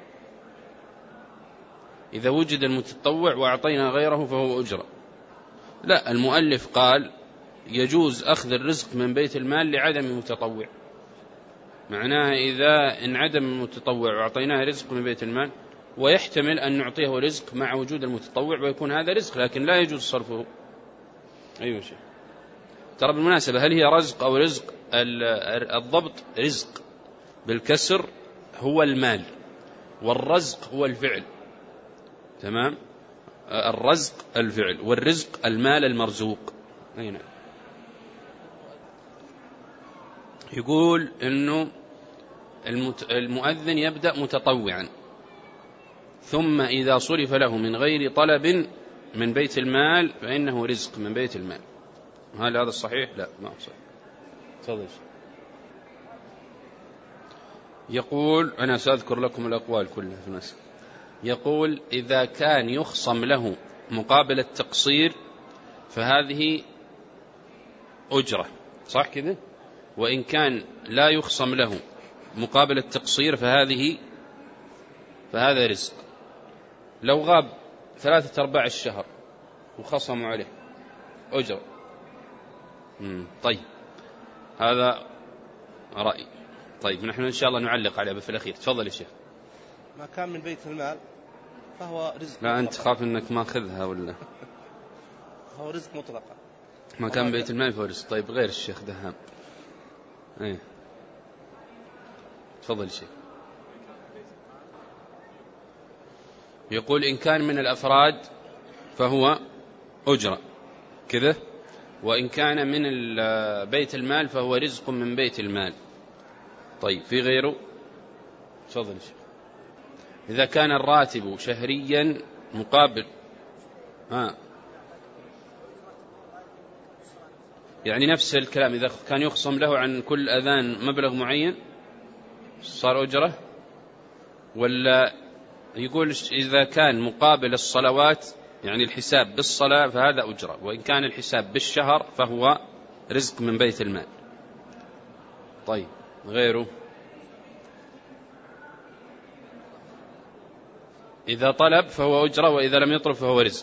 A: إذا وجد المتطوع وأعطينا غيره فهو أجرة. لا، المؤلف قال يجوز أخذ الرزق من بيت المال لعدم المتطوع، معناها إذا انعدم المتطوع وأعطيناه رزق من بيت المال، ويحتمل أن نعطيه رزق مع وجود المتطوع ويكون هذا رزق، لكن لا يجوز صرفه. أيوة شيء. ترى بالمناسبة، هل هي رزق أو رزق؟ الضبط رزق بالكسر هو المال، والرزق هو الفعل. تمام؟ الرزق الفعل، والرزق المال المرزوق. أين؟ يقول إنه المؤذن يبدأ متطوعا، ثم إذا صرف له من غير طلب من بيت المال فإنه رزق من بيت المال. هل هذا الصحيح؟ لا، ما هو صحيح. تفضل. يقول، أنا سأذكر لكم الأقوال كلها في المسألة. يقول إذا كان يخصم له مقابل التقصير فهذه أجرة، صح كذا؟ وإن كان لا يخصم له مقابل التقصير فهذه فهذا رزق. لو غاب ثلاثة أرباع الشهر وخصموا عليه أجرة. طيب، هذا رأي. طيب، نحن إن شاء الله نعلق عليه في الأخير. تفضل يا شيخ.
B: ما كان من بيت المال فهو رزق.
A: لا، أنت خاف إنك ما أخذها ولا؟
B: هو رزق مطلقا.
A: ما كان من بيت المال فهو رزق. طيب، غير الشيخ دهام. ايه، تفضل يا شيخ. يقول إن كان من الأفراد فهو أجرة كذا، وإن كان من بيت المال فهو رزق من بيت المال. طيب، في غيره؟ تفضل يا شيخ. إذا كان الراتب شهريا مقابل ها يعني نفس الكلام، إذا كان يخصم له عن كل أذان مبلغ معين صار أجرة، ولا يقول إذا كان مقابل الصلوات يعني الحساب بالصلاة فهذا أجرة، وإن كان الحساب بالشهر فهو رزق من بيت المال. طيب، غيره؟ إذا طلب فهو أجرة، وإذا لم يطلب فهو رزق.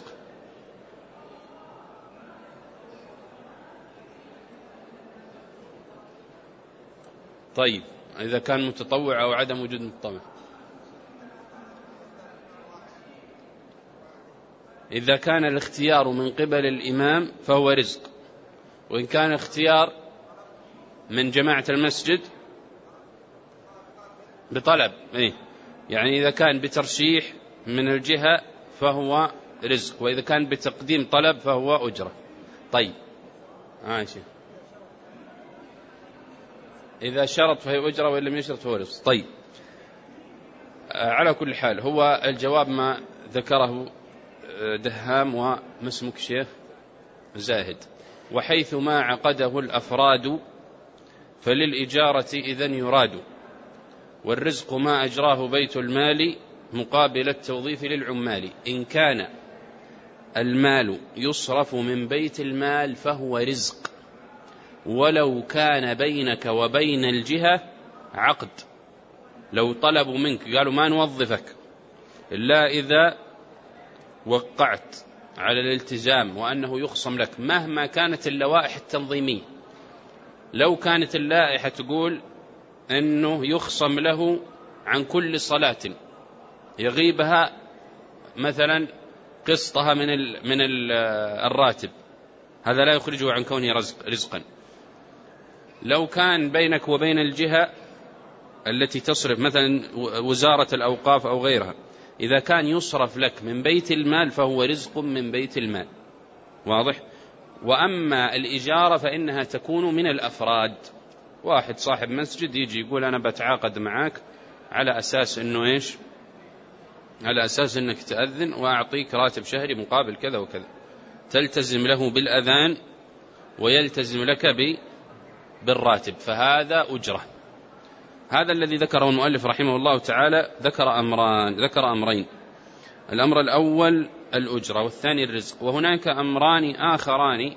A: طيب، إذا كان متطوع أو عدم وجود متطوع. إذا كان الاختيار من قبل الإمام فهو رزق، وإن كان اختيار من جماعة المسجد بطلب، إيه يعني إذا كان بترشيح من الجهة فهو رزق، وإذا كان بتقديم طلب فهو أجرة. طيب، عايشة. إذا شرط فهي أجرة، وإن لم يشرط فهو رزق. طيب، على كل حال هو الجواب ما ذكره دهام وما اسمك شيخ زاهد. وحيث ما عقده الأفراد فللإجارة إذن يراد، والرزق ما أجراه بيت المال مقابل التوظيف للعمال. إن كان المال يصرف من بيت المال فهو رزق، ولو كان بينك وبين الجهة عقد. لو طلبوا منك قالوا ما نوظفك إلا إذا وقعت على الالتزام وأنه يخصم لك مهما كانت اللوائح التنظيمية، لو كانت اللائحة تقول أنه يخصم له عن كل صلاة يغيبها مثلا قسطها من ال من ال الراتب، هذا لا يخرجه عن كونه رزق رزقا. لو كان بينك وبين الجهة التي تصرف مثلا وزارة الأوقاف أو غيرها، إذا كان يصرف لك من بيت المال فهو رزق من بيت المال، واضح؟ وأما الإجارة فإنها تكون من الأفراد. واحد صاحب مسجد يجي يقول أنا بتعاقد معك على أساس أنه إيش؟ على أساس أنك تأذن وأعطيك راتب شهري مقابل كذا وكذا، تلتزم له بالأذان ويلتزم لك بالراتب، فهذا أجرة. هذا الذي ذكره المؤلف رحمه الله تعالى. ذكر أمران ذكر أمرين الأمر الأول الأجرة، والثاني الرزق. وهناك أمران آخران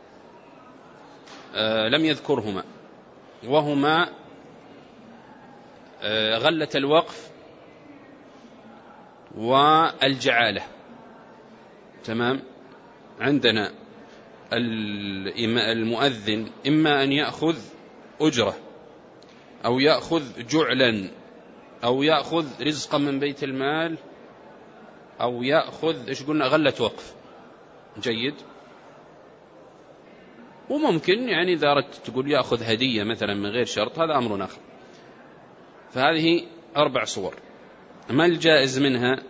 A: آه لم يذكرهما، وهما آه غلة الوقف والجعالة. تمام. عندنا المؤذن إما أن يأخذ أجرة أو يأخذ جعلا أو يأخذ رزقا من بيت المال أو يأخذ إيش قلنا غلة وقف. جيد. وممكن يعني إذا أردت تقول يأخذ هدية مثلا من غير شرط، هذا أمر آخر. فهذه أربع صور. ما الجائز منها؟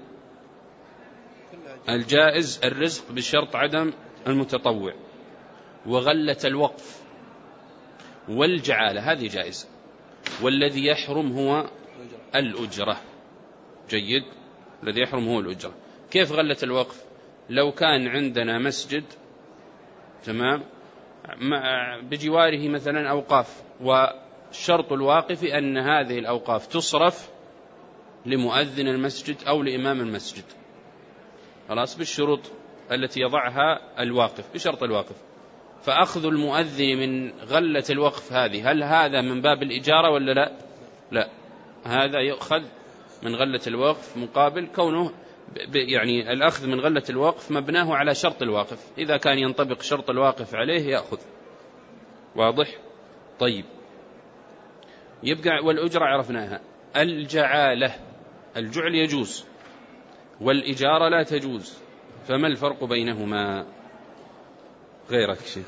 A: الجائز الرزق بشرط عدم المتطوع، وغلة الوقف، والجعالة، هذه جائزة. والذي يحرم هو الأجرة. جيد. الذي يحرم هو الأجرة. كيف غلة الوقف؟ لو كان عندنا مسجد، تمام، بجواره مثلا أوقاف، والشرط الواقف أن هذه الأوقاف تصرف لمؤذن المسجد أو لإمام المسجد، خلاص، بالشروط التي يضعها الواقف، بشرط الواقف. فأخذ المؤذن من غلة الوقف هذه، هل هذا من باب الإجارة ولا لا؟ لا، هذا يؤخذ من غلة الوقف مقابل كونه يعني الأخذ من غلة الوقف مبناه على شرط الواقف، إذا كان ينطبق شرط الواقف عليه يأخذ. واضح؟ طيب، يبقى والأجرة عرفناها. الجعالة، الجعل يجوز والإجارة لا تجوز، فما الفرق بينهما؟ غيرك شيء،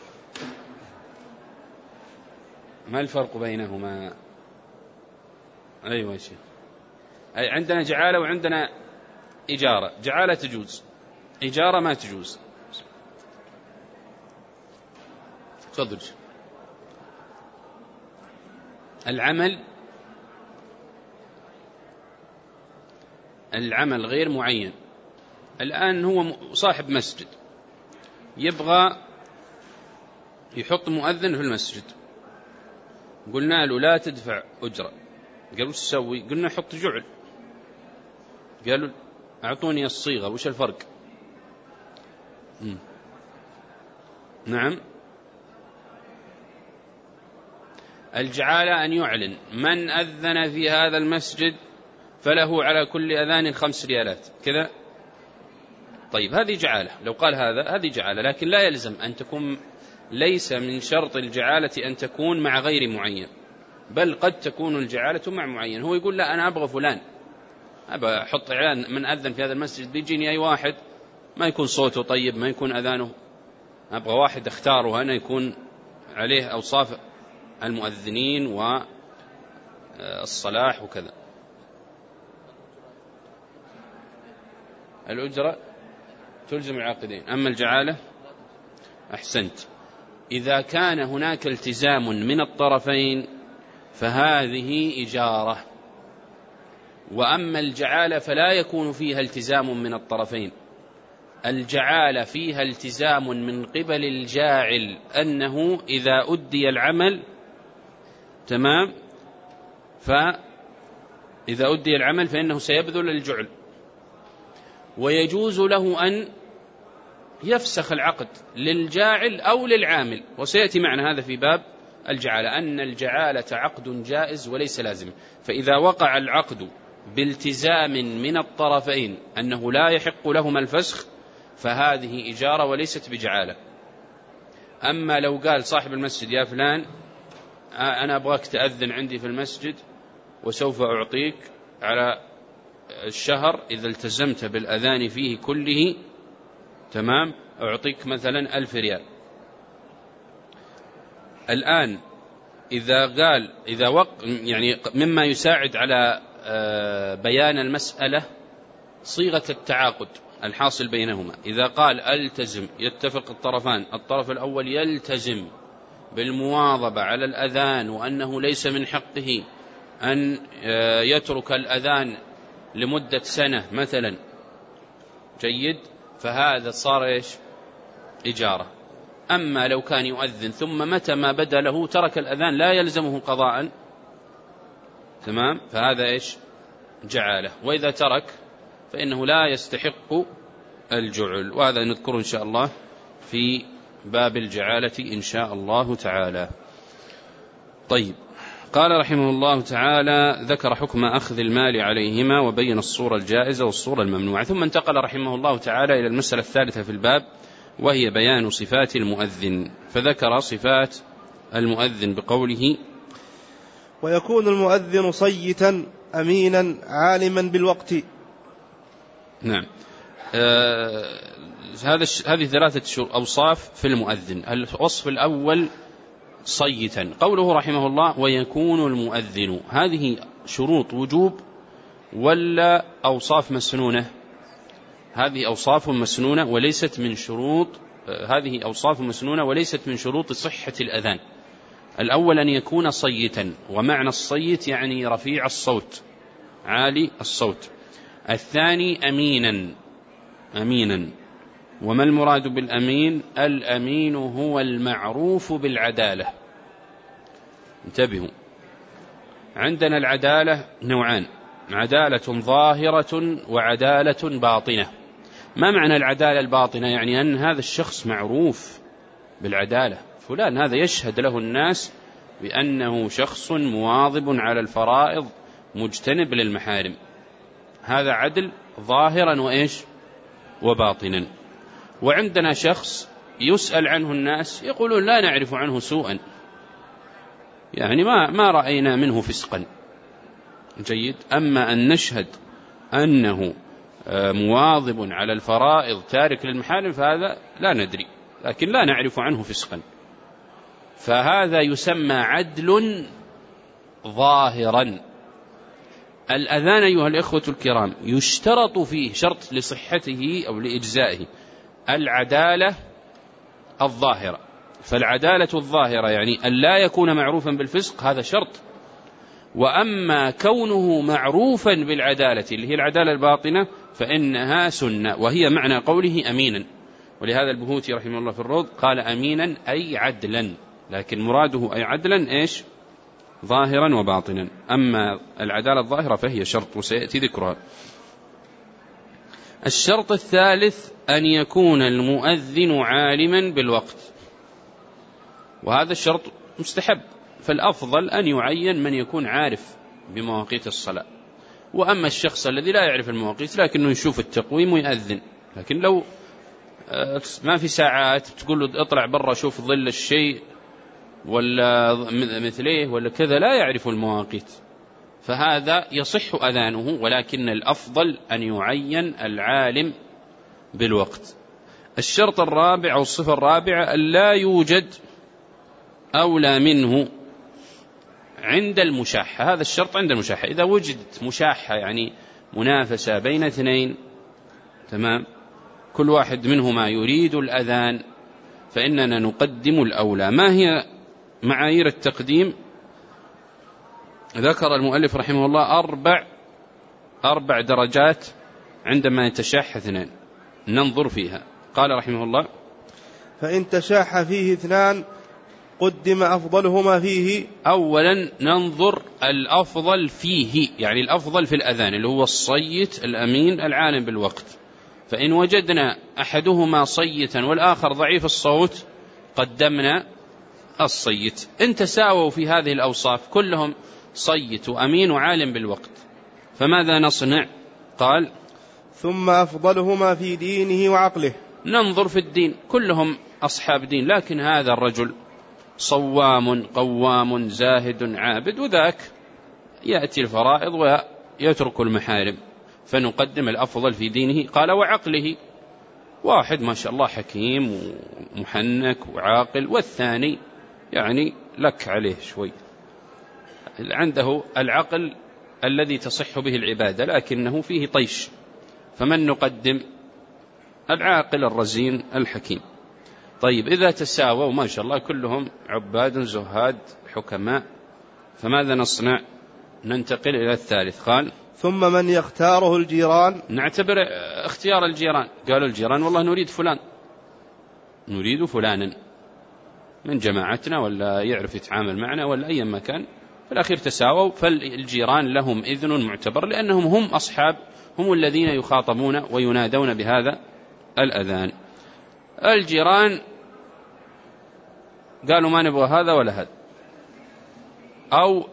A: ما الفرق بينهما؟ أيوة شيء. أي عندنا جعالة وعندنا إجارة. جعالة تجوز، إجارة ما تجوز. تفضل. العمل العمل غير معين. الآن هو صاحب مسجد يبغى يحط مؤذن في المسجد، قلنا له لا تدفع أجرة، قال وش تسوي؟ قلنا حط جعل، قالوا أعطوني الصيغة، وش الفرق؟ مم. نعم. الجعالة أن يعلن من أذن في هذا المسجد فله على كل أذان خمس ريالات كذا. طيب، هذه جعالة. لو قال هذا هذه جعالة، لكن لا يلزم أن تكون، ليس من شرط الجعالة أن تكون مع غير معين، بل قد تكون الجعالة مع معين. هو يقول لا، أنا أبغى فلان، أبغى أحط إعلان من أذن في هذا المسجد، بيجيني أي واحد ما يكون صوته طيب، ما يكون أذانه، أبغى واحد أختاره أنا يكون عليه أوصاف المؤذنين والصلاح وكذا. الأجرة تلزم العاقدين. أما الجعالة، أحسنت، إذا كان هناك التزام من الطرفين فهذه إجارة. وأما الجعالة فلا يكون فيها التزام من الطرفين. الجعالة فيها التزام من قبل الجاعل أنه إذا أدي العمل، تمام، فإذا أدي العمل فإنه سيبذل الجعل، ويجوز له أن يفسخ العقد للجاعل أو للعامل، وسيأتي معنا هذا في باب الجعالة، أن الجعالة عقد جائز وليس لازم. فإذا وقع العقد بالتزام من الطرفين أنه لا يحق لهما الفسخ فهذه إجارة وليست بجعالة. أما لو قال صاحب المسجد يا فلان أنا أبغاك تأذن عندي في المسجد وسوف أعطيك على الشهر إذا التزمت بالأذان فيه كله، تمام، أعطيك مثلا ألف ريال. الآن إذا قال إذا وق يعني مما يساعد على بيان المسألة صيغة التعاقد الحاصل بينهما. إذا قال ألتزم، يتفق الطرفان، الطرف الأول يلتزم بالمواظبة على الأذان وأنه ليس من حقه أن يترك الأذان لمدة سنة مثلا، جيد، فهذا صار إيش؟ إجارة. أما لو كان يؤذن ثم متى ما بدا له ترك الأذان لا يلزمه قضاء، تمام، فهذا إيش؟ جعالة. وإذا ترك فإنه لا يستحق الجعل، وهذا نذكره إن شاء الله في باب الجعالة إن شاء الله تعالى. طيب، قال رحمه الله تعالى: ذكر حكم أخذ المال عليهما وبين الصورة الجائزة والصورة الممنوعة، ثم انتقل رحمه الله تعالى إلى المسألة الثالثة في الباب، وهي بيان صفات المؤذن، فذكر صفات المؤذن بقوله:
B: ويكون المؤذن صيتا أمينا عالما بالوقت.
A: نعم. آه هذا هذه ثلاثة أوصاف في المؤذن. الوصف الأول صيتا، قوله رحمه الله: ويكون المؤذن، هذه شروط وجوب ولا أوصاف مسنونة؟ هذه أوصاف مسنونة وليست من شروط هذه أوصاف مسنونة وليست من شروط صحة الأذان. الأول أن يكون صيتا، ومعنى الصيت يعني رفيع الصوت عالي الصوت. الثاني أمينا أمينا وما المراد بالأمين؟ الأمين هو المعروف بالعدالة. انتبهوا، عندنا العدالة نوعان: عدالة ظاهرة وعدالة باطنة. ما معنى العدالة الباطنة؟ يعني أن هذا الشخص معروف بالعدالة، فلان هذا يشهد له الناس بأنه شخص مواظب على الفرائض مجتنب للمحارم، هذا عدل ظاهرا وإيش وباطنا. وعندنا شخص يسأل عنه الناس يقولون لا نعرف عنه سوءا، يعني ما ما رأينا منه فسقا. جيد. أما أن نشهد أنه مواظب على الفرائض تارك للمحارم فهذا لا ندري، لكن لا نعرف عنه فسقا، فهذا يسمى عدل ظاهرا. الأذان أيها الإخوة الكرام يشترط فيه شرط لصحته أو لإجزائه العدالة الظاهرة، فالعدالة الظاهرة يعني أن لا يكون معروفا بالفسق، هذا شرط. وأما كونه معروفا بالعدالة اللي هي العدالة الباطنة فإنها سنة، وهي معنى قوله أمينا. ولهذا البهوتي رحمه الله في الروض قال أمينا أي عدلا، لكن مراده أي عدلا إيش ظاهرا وباطنا. أما العدالة الظاهرة فهي شرط وسيأتي ذكرها. الشرط الثالث أن يكون المؤذن عالما بالوقت، وهذا الشرط مستحب، فالأفضل أن يعين من يكون عارف بمواقيت الصلاة. وأما الشخص الذي لا يعرف المواقيت لكنه يشوف التقويم ويأذن، لكن لو ما في ساعات تقول له اطلع برا شوف ظل الشيء ولا مثليه ولا كذا، لا يعرف المواقيت، فهذا يصح أذانه، ولكن الأفضل أن يعين العالم بالوقت. الشرط الرابع أو الصفة الرابعة أن لا يوجد أولى منه عند المشاحة. هذا الشرط عند المشاحة، إذا وجدت مشاحة يعني منافسة بين اثنين، تمام، كل واحد منهما يريد الأذان، فإننا نقدم الأولى. ما هي معايير التقديم؟ ذكر المؤلف رحمه الله أربع أربع درجات عندما يتشاح اثنان ننظر فيها. قال رحمه الله:
B: فإن تشاح فيه اثنان قدم أفضلهما فيه.
A: أولا ننظر الأفضل فيه، يعني الأفضل في الأذان اللي هو الصيت الأمين العالم بالوقت. فإن وجدنا أحدهما صيتا والآخر ضعيف الصوت قدمنا الصيت. إن تساووا في هذه الأوصاف كلهم صيت وأمين وعالم بالوقت فماذا نصنع؟ قال:
B: ثم أفضلهما في دينه وعقله. ننظر
A: في الدين، كلهم أصحاب دين، لكن هذا الرجل صوام قوام زاهد عابد، وذاك يأتي الفرائض ويترك المحارم، فنقدم الأفضل في دينه. قال: وعقله، واحد ما شاء الله حكيم ومحنك وعاقل، والثاني يعني لك عليه شوي، عنده العقل الذي تصح به العبادة لكنه فيه طيش، فمن نقدم؟ العاقل الرزين الحكيم. طيب إذا تساووا ما شاء الله كلهم عباد زهاد حكماء، فماذا نصنع؟ ننتقل إلى الثالث. قال:
B: ثم من يختاره الجيران.
A: نعتبر اختيار الجيران، قالوا الجيران والله نريد فلان، نريد فلانا من جماعتنا ولا يعرف يتعامل معنا ولا أي مكان، في الأخير تساووا، فالجيران لهم إذن معتبر لأنهم هم أصحاب، هم الذين يخاطبون وينادون بهذا الأذان. الجيران قالوا ما نبغى هذا ولا هذا، أو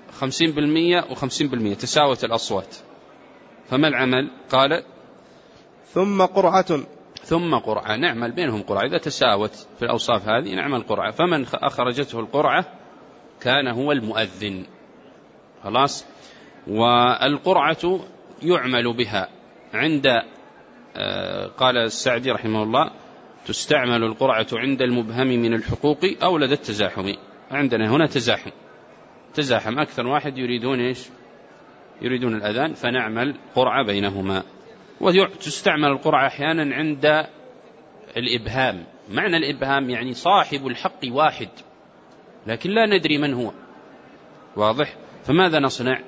A: خمسين بالمئة وخمسين بالمئة تساوت الأصوات، فما العمل؟ قال
B: ثم قرعة
A: ثم قرعة، نعمل بينهم قرعة، إذا تساوت في الأوصاف هذه نعمل قرعة، فمن أخرجته القرعة كان هو المؤذن. خلاص. والقرعة يعمل بها عند قال السعدي رحمه الله تستعمل القرعة عند المبهم من الحقوق أو لدى التزاحم. عندنا هنا تزاحم تزاحم أكثر واحد يريدون إيش؟ يريدون الأذان، فنعمل قرعة بينهما. وتستعمل القرعة أحيانا عند الإبهام. معنى الإبهام يعني صاحب الحق واحد لكن لا ندري من هو، واضح؟ فماذا نصنع؟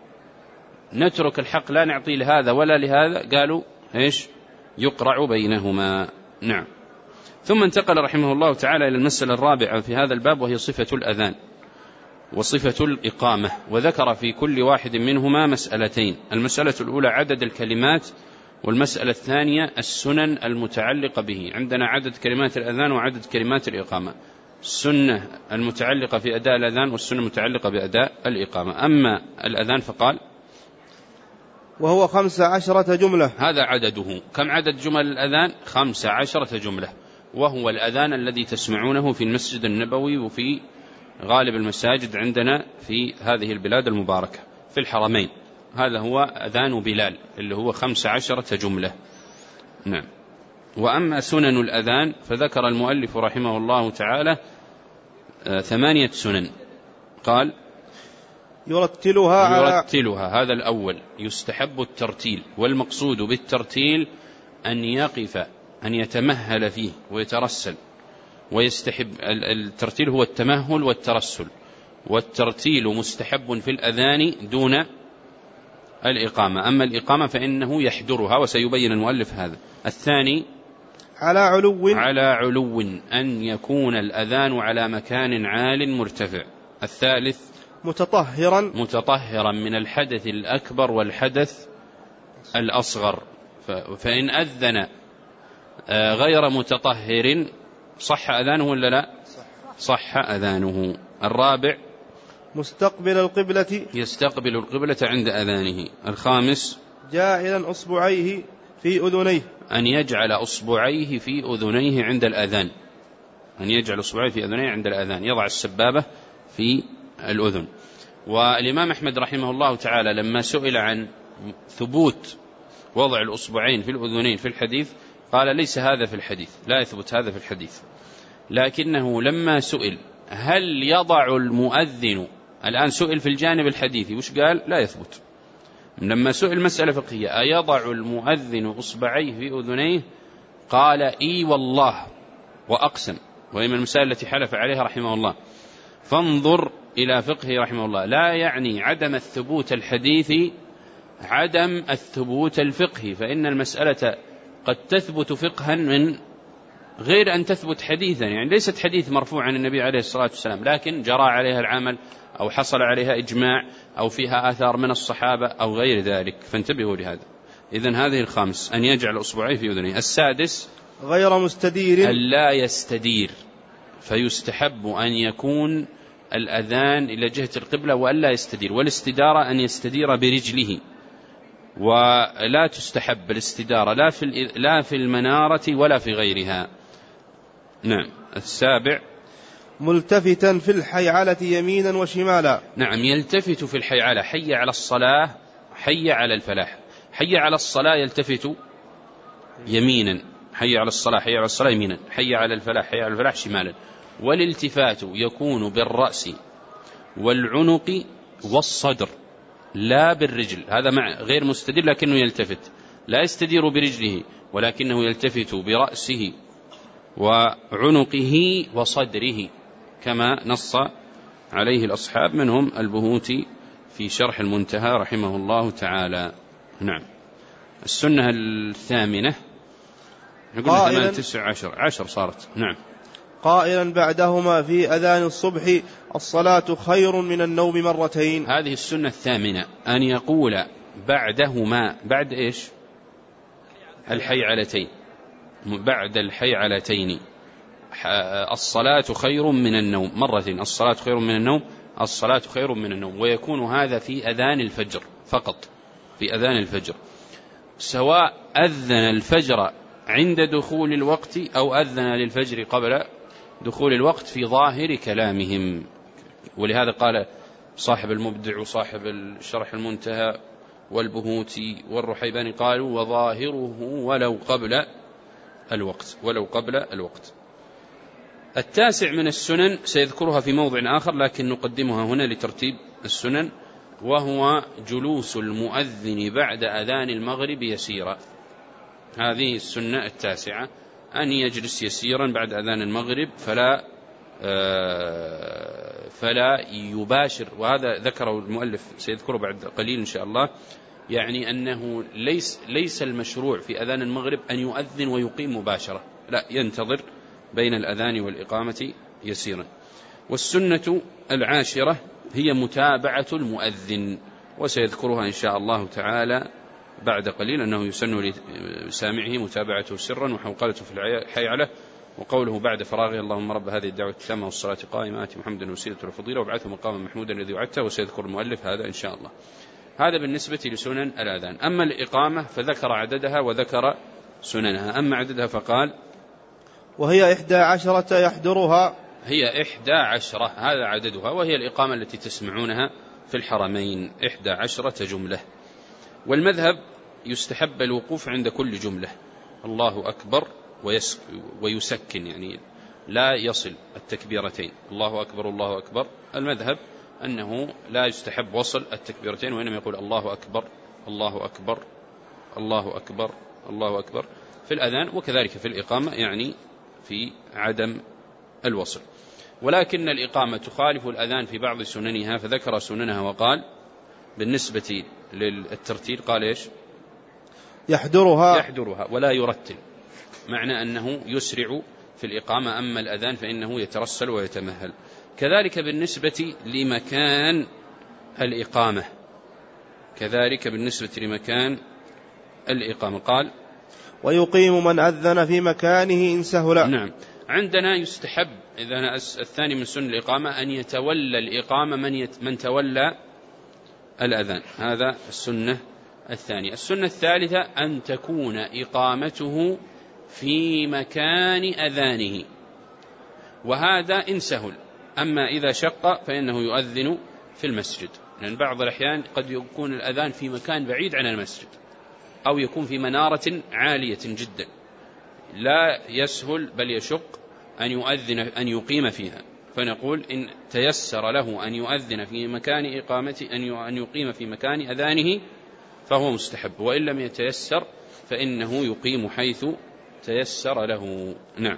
A: نترك الحق لا نعطي لهذا ولا لهذا، قالوا إيش؟ يقرع بينهما. نعم. ثم انتقل رحمه الله تعالى إلى المسألة الرابعة في هذا الباب، وهي صفة الأذان وصفة الإقامة، وذكر في كل واحد منهما مسألتين. المسألة الأولى عدد الكلمات، والمسألة الثانية السنن المتعلقة به. عندنا عدد كلمات الأذان وعدد كلمات الإقامة، السنة المتعلقة في أداء الأذان والسنة المتعلقة بأداء الإقامة. أما الأذان فقال
B: وهو خمس عشرة جملة.
A: هذا عدده. كم عدد جمل الأذان؟ خمس عشرة جملة، وهو الأذان الذي تسمعونه في المسجد النبوي وفي غالب المساجد عندنا في هذه البلاد المباركة في الحرمين. هذا هو أذان بلال اللي هو خمس عشرة جملة. نعم. وأما سنن الأذان فذكر المؤلف رحمه الله تعالى ثمانية سنن. قال
B: يرتلها على
A: يرتلها، هذا الأول. يستحب الترتيل، والمقصود بالترتيل أن يقف أن يتمهل فيه ويترسل، ويستحب الترتيل هو التمهل والترسل، والترتيل مستحب في الأذان دون الإقامة. أما الإقامة فإنه يحضرها، وسيبين المؤلف هذا. الثاني
B: على علو
A: على علو أن يكون الأذان على مكان عال مرتفع. الثالث
B: متطهرا
A: متطهرا من الحدث الأكبر والحدث الأصغر، فإن أذن غير متطهر صح أذانه ولا لا؟ صح أذانه. الرابع
B: مستقبل القبلة
A: يستقبل القبلة عند أذانه. الخامس
B: جاعلا أصبعيه في أذنيه
A: أن يجعل أصبعيه في أذنيه عند الأذان، أن يجعل أصبعيه في أذنيه عند الأذان، يضع السبابة في الأذن. والإمام أحمد رحمه الله تعالى لما سئل عن ثبوت وضع الأصبعين في الأذنين في الحديث قال ليس هذا في الحديث، لا يثبت هذا في الحديث. لكنه لما سئل هل يضع المؤذن، الآن سئل في الجانب الحديثي، وش قال؟ لا يثبت. لما سئل مسألة فقهية أيضع المؤذن أصبعيه في أذنيه قال إي والله وأقسم، وهي من المسائل التي حلف عليها رحمه الله. فانظر إلى فقهه رحمه الله، لا يعني عدم الثبوت الحديثي عدم الثبوت الفقهي، فإن المسألة قد تثبت فقها من غير أن تثبت حديثا، يعني ليست حديث مرفوع عن النبي عليه الصلاة والسلام لكن جرى عليها العمل أو حصل عليها إجماع أو فيها آثار من الصحابة أو غير ذلك، فانتبهوا لهذا. إذن هذه الخامس أن يجعل أصبعيه في أذنيه. السادس
B: غير مستدير
A: أن لا يستدير، فيستحب أن يكون الأذان إلى جهة القبلة وألا يستدير، والاستدارة أن يستدير برجله، ولا تستحب الاستدارة لا في لا في المنارة ولا في غيرها. نعم. السابع
B: ملتفتا في الحيعلة يمينا وشمالا.
A: نعم، يلتفت في الحيعلة، حي على الصلاة حي على الفلاح. حي على الصلاة يلتفت يمينا، حي على الصلاة حي على الصلاة يمينا، حي على الفلاح حي على الفلاح شمالا. والالتفات يكون بالرأس والعنق والصدر لا بالرجل، هذا مع غير مستدير لكنه يلتفت، لا يستدير برجله ولكنه يلتفت برأسه وعنقه وصدره كما نص عليه الأصحاب، منهم البهوتي في شرح المنتهى رحمه الله تعالى. نعم. السنة الثامنة قلنا تسع عشر عشر صارت. نعم.
B: قائلا بعدهما في أذان الصبح الصلاة خير من النوم مرتين.
A: هذه السنة الثامنة أن يقول بعدهما، بعد إيش؟ الحيعلتين، بعد الحيعلتين الصلاة خير من النوم مرتين، الصلاة خير من النوم الصلاة خير من النوم، ويكون هذا في أذان الفجر فقط، في أذان الفجر، سواء أذن الفجر عند دخول الوقت أو أذن للفجر قبل دخول الوقت في ظاهر كلامهم. ولهذا قال صاحب المبدع وصاحب الشرح المنتهى والبهوتي والرحيباني قالوا وظاهره ولو قبل الوقت، ولو قبل الوقت. التاسع من السنن سيذكرها في موضع آخر لكن نقدمها هنا لترتيب السنن، وهو جلوس المؤذن بعد أذان المغرب يسيرا. هذه السنة التاسعة، أن يجلس يسيرا بعد أذان المغرب فلا فلا يباشر. وهذا ذكره المؤلف سيذكره بعد قليل إن شاء الله، يعني أنه ليس, ليس المشروع في أذان المغرب أن يؤذن ويقيم مباشرة، لا، ينتظر بين الأذان والإقامة يسيرا. والسنة العاشرة هي متابعة المؤذن، وسيذكرها إن شاء الله تعالى بعد قليل، أنه يسن لسامعه متابعته سرا وحوقلته في الحيعلة. وقوله بعد فراغه اللهم رب هذه الدعوة التامة والصلاة قائمة آت محمدا الوسيلة والفضيلة وابعثه مقاما محمودا الذي وعدته، وسيذكر المؤلف هذا إن شاء الله. هذا بالنسبة لسنن الأذان. أما الإقامة فذكر عددها وذكر سننها. أما عددها فقال
B: وهي إحدى عشرة يحضرها،
A: هي إحدى عشرة، هذا عددها، وهي الإقامة التي تسمعونها في الحرمين، إحدى عشرة جملة. والمذهب يستحب الوقوف عند كل جملة، الله أكبر ويسكن، يعني لا يصل التكبيرتين، الله أكبر الله أكبر. المذهب أنه لا يستحب وصل التكبيرتين، وإنما يقول الله أكبر الله أكبر الله أكبر الله أكبر في الأذان، وكذلك في الإقامة، يعني في عدم الوصل. ولكن الإقامة تخالف الأذان في بعض سننها، فذكر سننها وقال بالنسبة للترتيل قال إيش؟
B: يحضرها
A: يحضرها ولا يرتل، معنى أنه يسرع في الإقامة. أما الأذان فإنه يترسل ويتمهل. كذلك بالنسبة لمكان الإقامة، كذلك بالنسبة لمكان الإقامة قال
B: ويقيم من أذن في مكانه إن سهل.
A: نعم، عندنا يستحب إذا الثاني من سنن الإقامة أن يتولى الإقامة من, يت من تولى الأذان، هذا السنة الثانية. السنة الثالثة أن تكون إقامته في مكان أذانه، وهذا إن سهل. أما إذا شق فإنه يؤذن في المسجد، لأن بعض الأحيان قد يكون الأذان في مكان بعيد عن المسجد، أو يكون في منارة عالية جدا لا يسهل بل يشق أن يؤذن أن يقيم فيها، فنقول إن تيسر له أن يؤذن في مكان إقامته أن يقيم في مكان أذانه فهو مستحب، وإن لم يتيسر فإنه يقيم حيث تيسر له. نعم.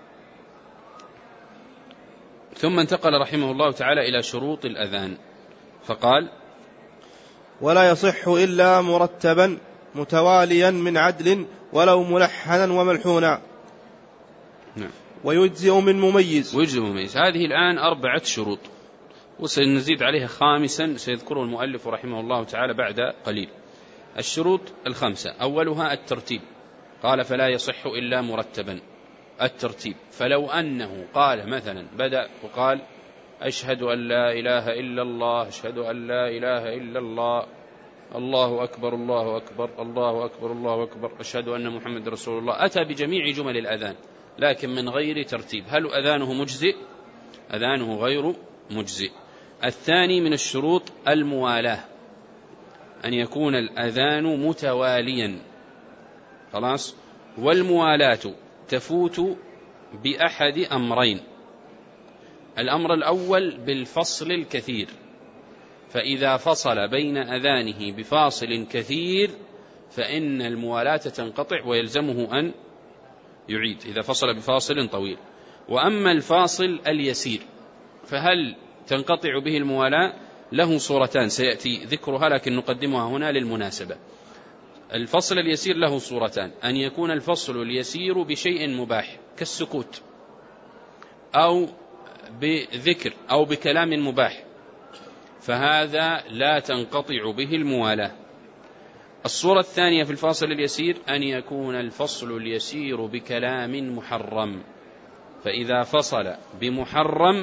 A: ثم انتقل رحمه الله تعالى إلى شروط الأذان فقال
B: ولا يصح إلا مرتبا متواليا من عدل ولو ملحنا وملحونا.
A: نعم.
B: ويجزئ من مميز.
A: ويجزئ من مميز. هذه الآن أربعة شروط، وسنزيد عليها خامسا سيذكره المؤلف رحمه الله تعالى بعد قليل. الشروط الخمسة أولها الترتيب، قال فلا يصح إلا مرتبا، الترتيب. فلو أنه قال مثلا بدأ وقال أشهد أن لا إله إلا الله أشهد أن لا إله إلا الله الله أكبر الله أكبر الله أكبر الله أكبر أشهد أن محمد رسول الله، أتى بجميع جمل الأذان لكن من غير ترتيب، هل أذانه مجزئ؟ أذانه غير مجزئ. الثاني من الشروط الموالاة، أن يكون الأذان متواليا، خلاص. والموالاة تفوت بأحد أمرين، الأمر الأول بالفصل الكثير، فإذا فصل بين أذانه بفاصل كثير فإن الموالاة تنقطع ويلزمه أن يعيد إذا فصل بفاصل طويل. وأما الفاصل اليسير فهل تنقطع به الموالاة؟ له صورتان سيأتي ذكرها لكن نقدمها هنا للمناسبة. الفصل اليسير له صورتان، أن يكون الفصل اليسير بشيء مباح كالسكوت أو بذكر أو بكلام مباح، فهذا لا تنقطع به الموالاة. الصورة الثانية في الفاصل اليسير أن يكون الفصل اليسير بكلام محرم، فإذا فصل بمحرم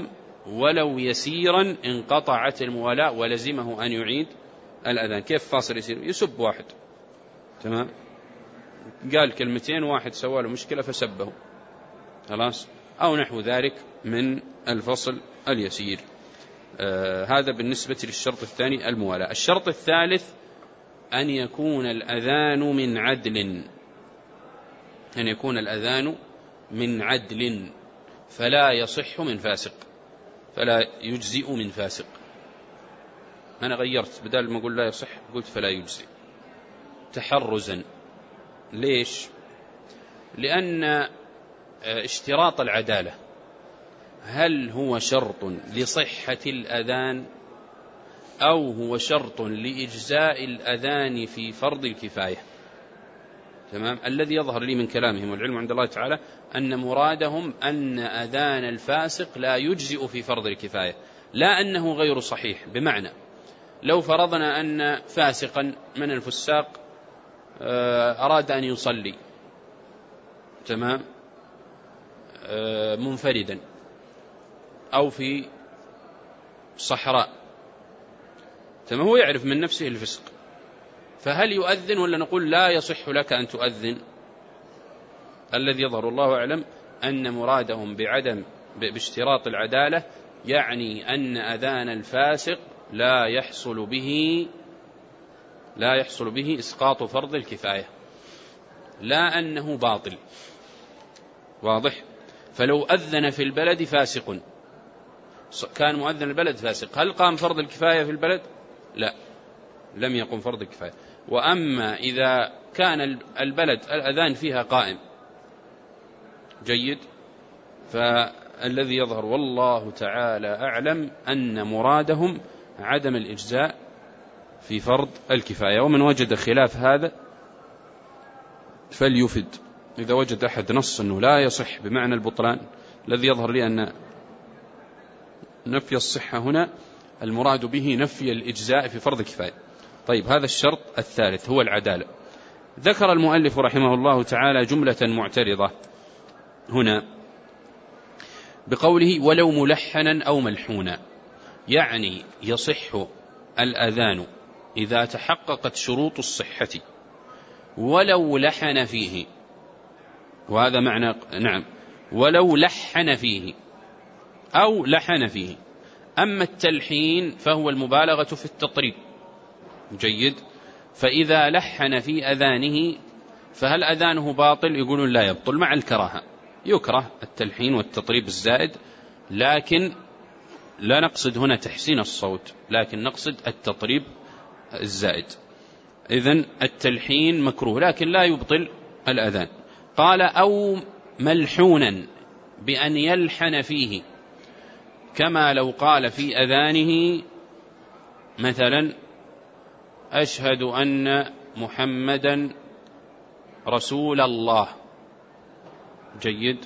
A: ولو يسيرا انقطعت الموالاة ولزمه أن يعيد الأذان. كيف فاصل يسير؟ يسب واحد، تمام، قال كلمتين واحد سواله مشكلة فسبه، خلاص، أو نحو ذلك من الفصل اليسير. آه هذا بالنسبة للشرط الثاني الموالاة. الشرط الثالث أن يكون الأذان من عدل، أن يكون الأذان من عدل، فلا يصح من فاسق، فلا يجزئ من فاسق. أنا غيرت، بدل ما أقول لا يصح قلت فلا يجزئ تحرزا. ليش؟ لأن اشتراط العدالة هل هو شرط لصحة الأذان أو هو شرط لإجزاء الأذان في فرض الكفاية؟ تمام. الذي يظهر لي من كلامهم والعلم عند الله تعالى أن مرادهم أن أذان الفاسق لا يجزئ في فرض الكفاية، لا أنه غير صحيح. بمعنى لو فرضنا أن فاسقا من الفساق أراد أن يصلي، تمام، منفردا أو في صحراء، تمام، هو يعرف من نفسه الفسق، فهل يؤذن ولا نقول لا يصح لك أن تؤذن؟ الذي يظهر الله أعلم أن مرادهم بعدم باشتراط العدالة يعني أن أذان الفاسق لا يحصل به لا يحصل به إسقاط فرض الكفاية، لا أنه باطل. واضح؟ فلو أذن في البلد فاسق، كان مؤذن البلد فاسق، هل قام فرض الكفاية في البلد؟ لا، لم يقم فرض الكفاية. وأما إذا كان البلد الأذان فيها قائم، جيد، فالذي يظهر والله تعالى أعلم أن مرادهم عدم الإجزاء في فرض الكفاية. ومن وجد خلاف هذا فليفد، إذا وجد أحد نص أنه لا يصح بمعنى البطلان. الذي يظهر لي أن نفي الصحة هنا المراد به نفي الإجزاء في فرض الكفاية. طيب، هذا الشرط الثالث هو العدالة. ذكر المؤلف رحمه الله تعالى جملة معترضة هنا بقوله ولو ملحنا أو ملحونا، يعني يصح الأذان إذا تحققت شروط الصحة ولو لحن فيه، وهذا معنى نعم ولو لحن فيه أو لحن فيه. أما التلحين فهو المبالغة في التطريب، جيد، فإذا لحن في أذانه فهل أذانه باطل؟ يقولون لا يبطل مع الكراهة، يكره التلحين والتطريب الزائد، لكن لا نقصد هنا تحسين الصوت، لكن نقصد التطريب الزائد. إذن التلحين مكروه لكن لا يبطل الأذان. قال أو ملحونا بأن يلحن فيه، كما لو قال في أذانه مثلا أشهد أن محمدا رسول الله، جيد،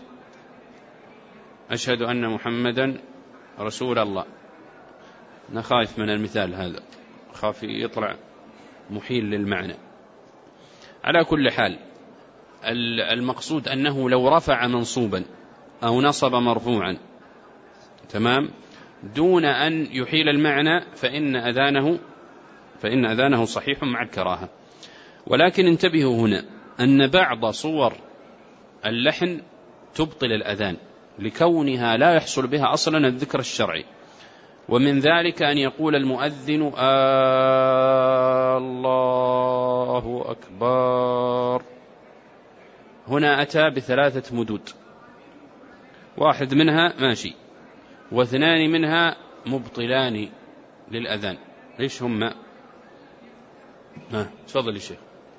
A: أشهد أن محمدا رسول الله. أنا خايف من المثال هذا، خاف يطلع محيل للمعنى. على كل حال المقصود أنه لو رفع منصوبا أو نصب مرفوعا، تمام، دون أن يحيل المعنى فإن أذانه فإن أذانه صحيح مع الكراهة. ولكن انتبهوا هنا أن بعض صور اللحن تبطل الأذان لكونها لا يحصل بها أصلا الذكر الشرعي، ومن ذلك أن يقول المؤذن آه الله أكبر. هنا أتى بثلاثة مدود، واحد منها ماشي واثنان منها مبطلان للأذان. ليش هما؟ ها تفضل يا شيخ.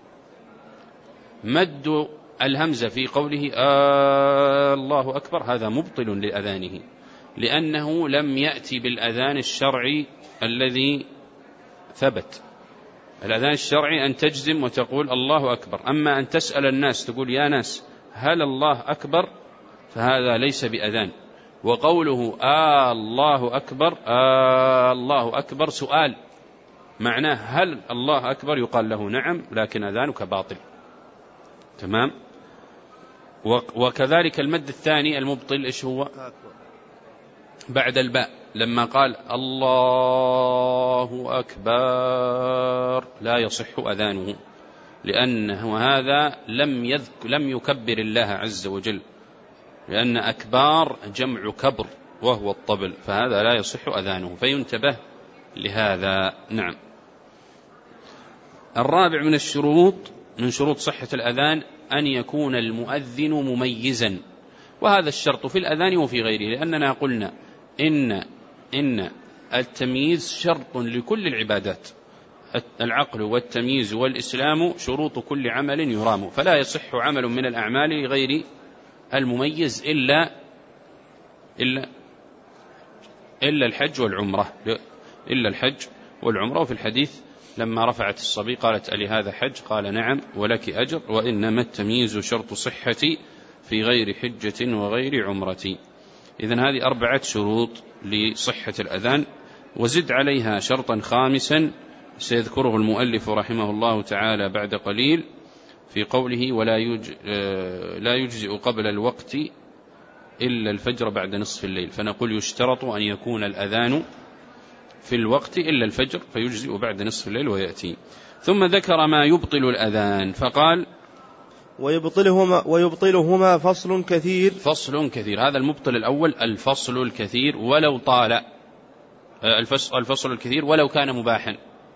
A: مد الهمزة في قوله آه الله أكبر هذا مبطل لأذانه، لأنه لم يأتي بالأذان الشرعي الذي ثبت. الأذان الشرعي أن تجزم وتقول الله أكبر، أما أن تسأل الناس تقول يا ناس هل الله أكبر فهذا ليس بأذان. وقوله آه الله أكبر آه الله أكبر سؤال، معناه هل الله أكبر؟ يقال له نعم لكن أذانك باطل، تمام. وكذلك المد الثاني المبطل إيش هو؟ بعد الباء لما قال الله أكبر لا يصح أذانه، لأنه هذا لم يذكر لم يكبر الله عز وجل، لأن أكبار جمع كبر وهو الطبل، فهذا لا يصح أذانه، فينتبه لهذا. نعم. الرابع من الشروط من شروط صحة الأذان أن يكون المؤذن مميزا، وهذا الشرط في الأذان وفي غيره، لأننا قلنا إن إن التمييز شرط لكل العبادات، العقل والتمييز والإسلام شروط كل عمل يرام، فلا يصح عمل من الأعمال لغير المميز إلا إلا إلا الحج والعمرة إلا الحج والعمرة. وفي الحديث لما رفعت الصبي قالت ألي هذا حج؟ قال نعم ولك أجر، وإنما التمييز شرط صحتي في غير حجة وغير عمرة. إذن هذه أربعة شروط لصحة الأذان، وزد عليها شرطا خامسا سيذكره المؤلف رحمه الله تعالى بعد قليل في قوله ولا يج... لا يجزئ قبل الوقت إلا الفجر بعد نصف الليل، فنقول يشترط أن يكون الأذان في الوقت إلا الفجر فيجزئ بعد نصف الليل ويأتي. ثم ذكر ما يبطل الأذان فقال
B: ويبطلهما, ويبطلهما فصل كثير.
A: فصل كثير، هذا المبطل الأول الفصل الكثير ولو طال، الفصل الكثير ولو كان مباحا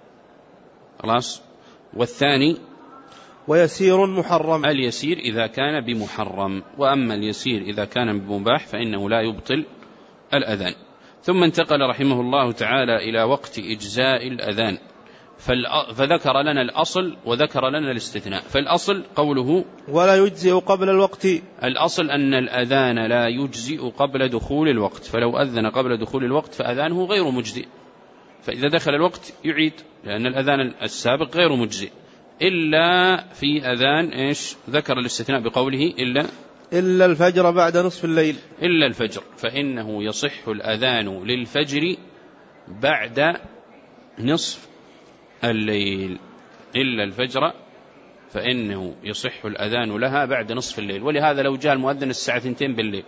A: خلاص. والثاني
B: ويسير محرم،
A: اليسير إذا كان بمحرم، وأما اليسير إذا كان بمباح فإنه لا يبطل الأذان. ثم انتقل رحمه الله تعالى إلى وقت إجزاء الأذان، فذكر لنا الأصل وذكر لنا الاستثناء. فالأصل قوله
B: ولا يجزئ قبل الوقت،
A: الأصل أن الأذان لا يجزئ قبل دخول الوقت، فلو أذن قبل دخول الوقت فأذانه غير مجزئ، فإذا دخل الوقت يعيد، لأن الأذان السابق غير مجزئ، إلا في أذان إيش ذكر الاستثناء بقوله إلا
B: إلا الفجر بعد نصف الليل،
A: إلا الفجر، فإنه يصح الأذان للفجر بعد نصف الليل، إلا الفجر فإنه يصح الأذان لها بعد نصف الليل. ولهذا لو جاء المؤذن الساعة اثنتين بالليل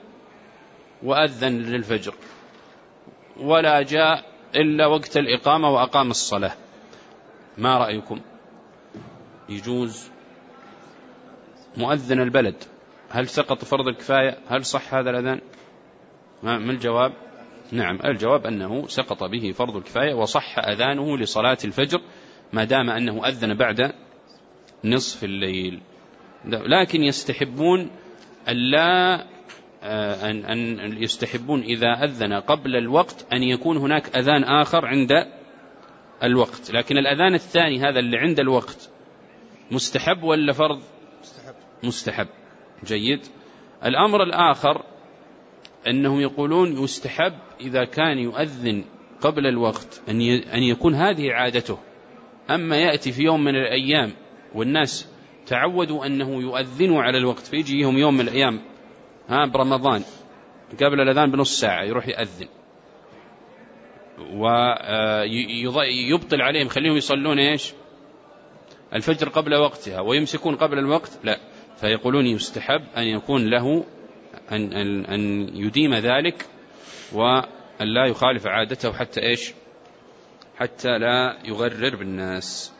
A: وأذن للفجر ولا جاء إلا وقت الإقامة وأقام الصلاة، ما رأيكم؟ يجوز؟ مؤذن البلد هل سقط فرض الكفاية؟ هل صح هذا الأذان؟ ما الجواب؟ نعم، الجواب أنه سقط به فرض الكفاية وصح أذانه لصلاة الفجر ما دام أنه أذن بعد نصف الليل. لكن يستحبون ألا أن, أن يستحبون إذا أذن قبل الوقت أن يكون هناك أذان آخر عند الوقت، لكن الأذان الثاني هذا اللي عند الوقت مستحب ولا فرض؟
B: مستحب.
A: مستحب، جيد. الأمر الآخر أنهم يقولون يستحب إذا كان يؤذن قبل الوقت أن يكون هذه عادته، أما يأتي في يوم من الأيام والناس تعودوا أنه يؤذنوا على الوقت، فيجيهم يوم من الأيام ها برمضان قبل الأذان بنص ساعة يروح يأذن ويبطل عليهم، خليهم يصلون إيش الفجر قبل وقتها ويمسكون قبل الوقت، لا، فيقولون يستحب أن يكون له أن, أن, أن يديم ذلك وأن لا يخالف عادته حتى إيش حتى لا يغرر بالناس.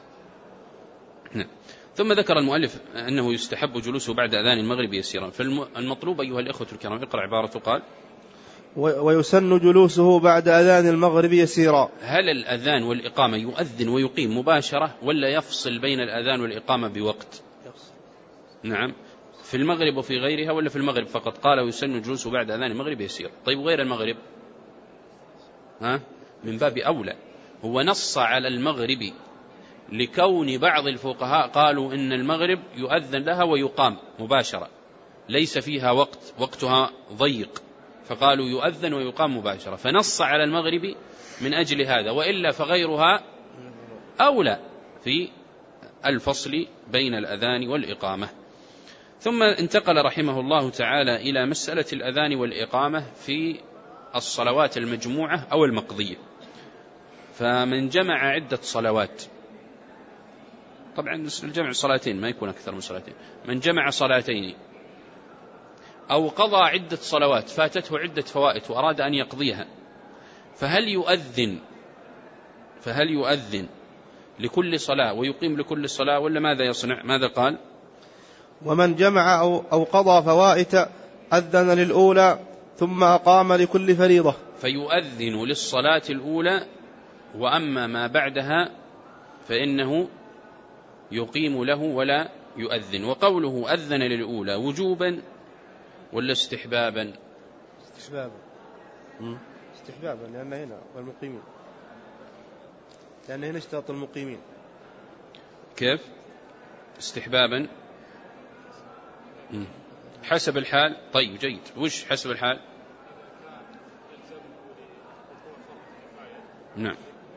A: ثم ذكر المؤلف أنه يستحب جلوسه بعد أذان المغرب يسيرا، فالمطلوب أيها الإخوة الكرام اقرأ عبارته. قال
B: ويسن جلوسه بعد أذان المغرب يسيرا.
A: هل الأذان والإقامة يؤذن ويقيم مباشرة ولا يفصل بين الأذان والإقامة بوقت؟ يفصل. نعم، في المغرب وفي غيرها ولا في المغرب فقط؟ قال ويسن جلوسه بعد أذان المغرب يسيرا. طيب غير المغرب؟ ها من باب أولى، هو نص على المغرب لكون بعض الفقهاء قالوا إن المغرب يؤذن لها ويقام مباشرة، ليس فيها وقت، وقتها ضيق، فقالوا يؤذن ويقام مباشرة، فنص على المغرب من أجل هذا، وإلا فغيرها أولى في الفصل بين الأذان والإقامة. ثم انتقل رحمه الله تعالى إلى مسألة الأذان والإقامة في الصلوات المجموعة أو المقضية. فمن جمع عدة صلوات، طبعا الجمع صلاتين ما يكون أكثر من صلاتين، من جمع صلاتين أو قضى عدة صلوات فاتته عدة فوائت وأراد أن يقضيها، فهل يؤذن فهل يؤذن لكل صلاة ويقيم لكل صلاة ولا ماذا يصنع؟ ماذا قال؟
B: ومن جمع أو, أو قضى فوائت أذن للأولى ثم أقام لكل فريضة.
A: فيؤذن للصلاة الأولى، وأما ما بعدها فإنه يقيم له ولا يؤذن. وقوله أذن للأولى وجوبا ولا استحبابا؟
B: استحبابا. استحبابا لأن هنا والمقيمين، لأن هنا اشترط المقيمين.
A: كيف استحبابا؟ حسب الحال. طيب جيد. وش حسب الحال؟ نعم،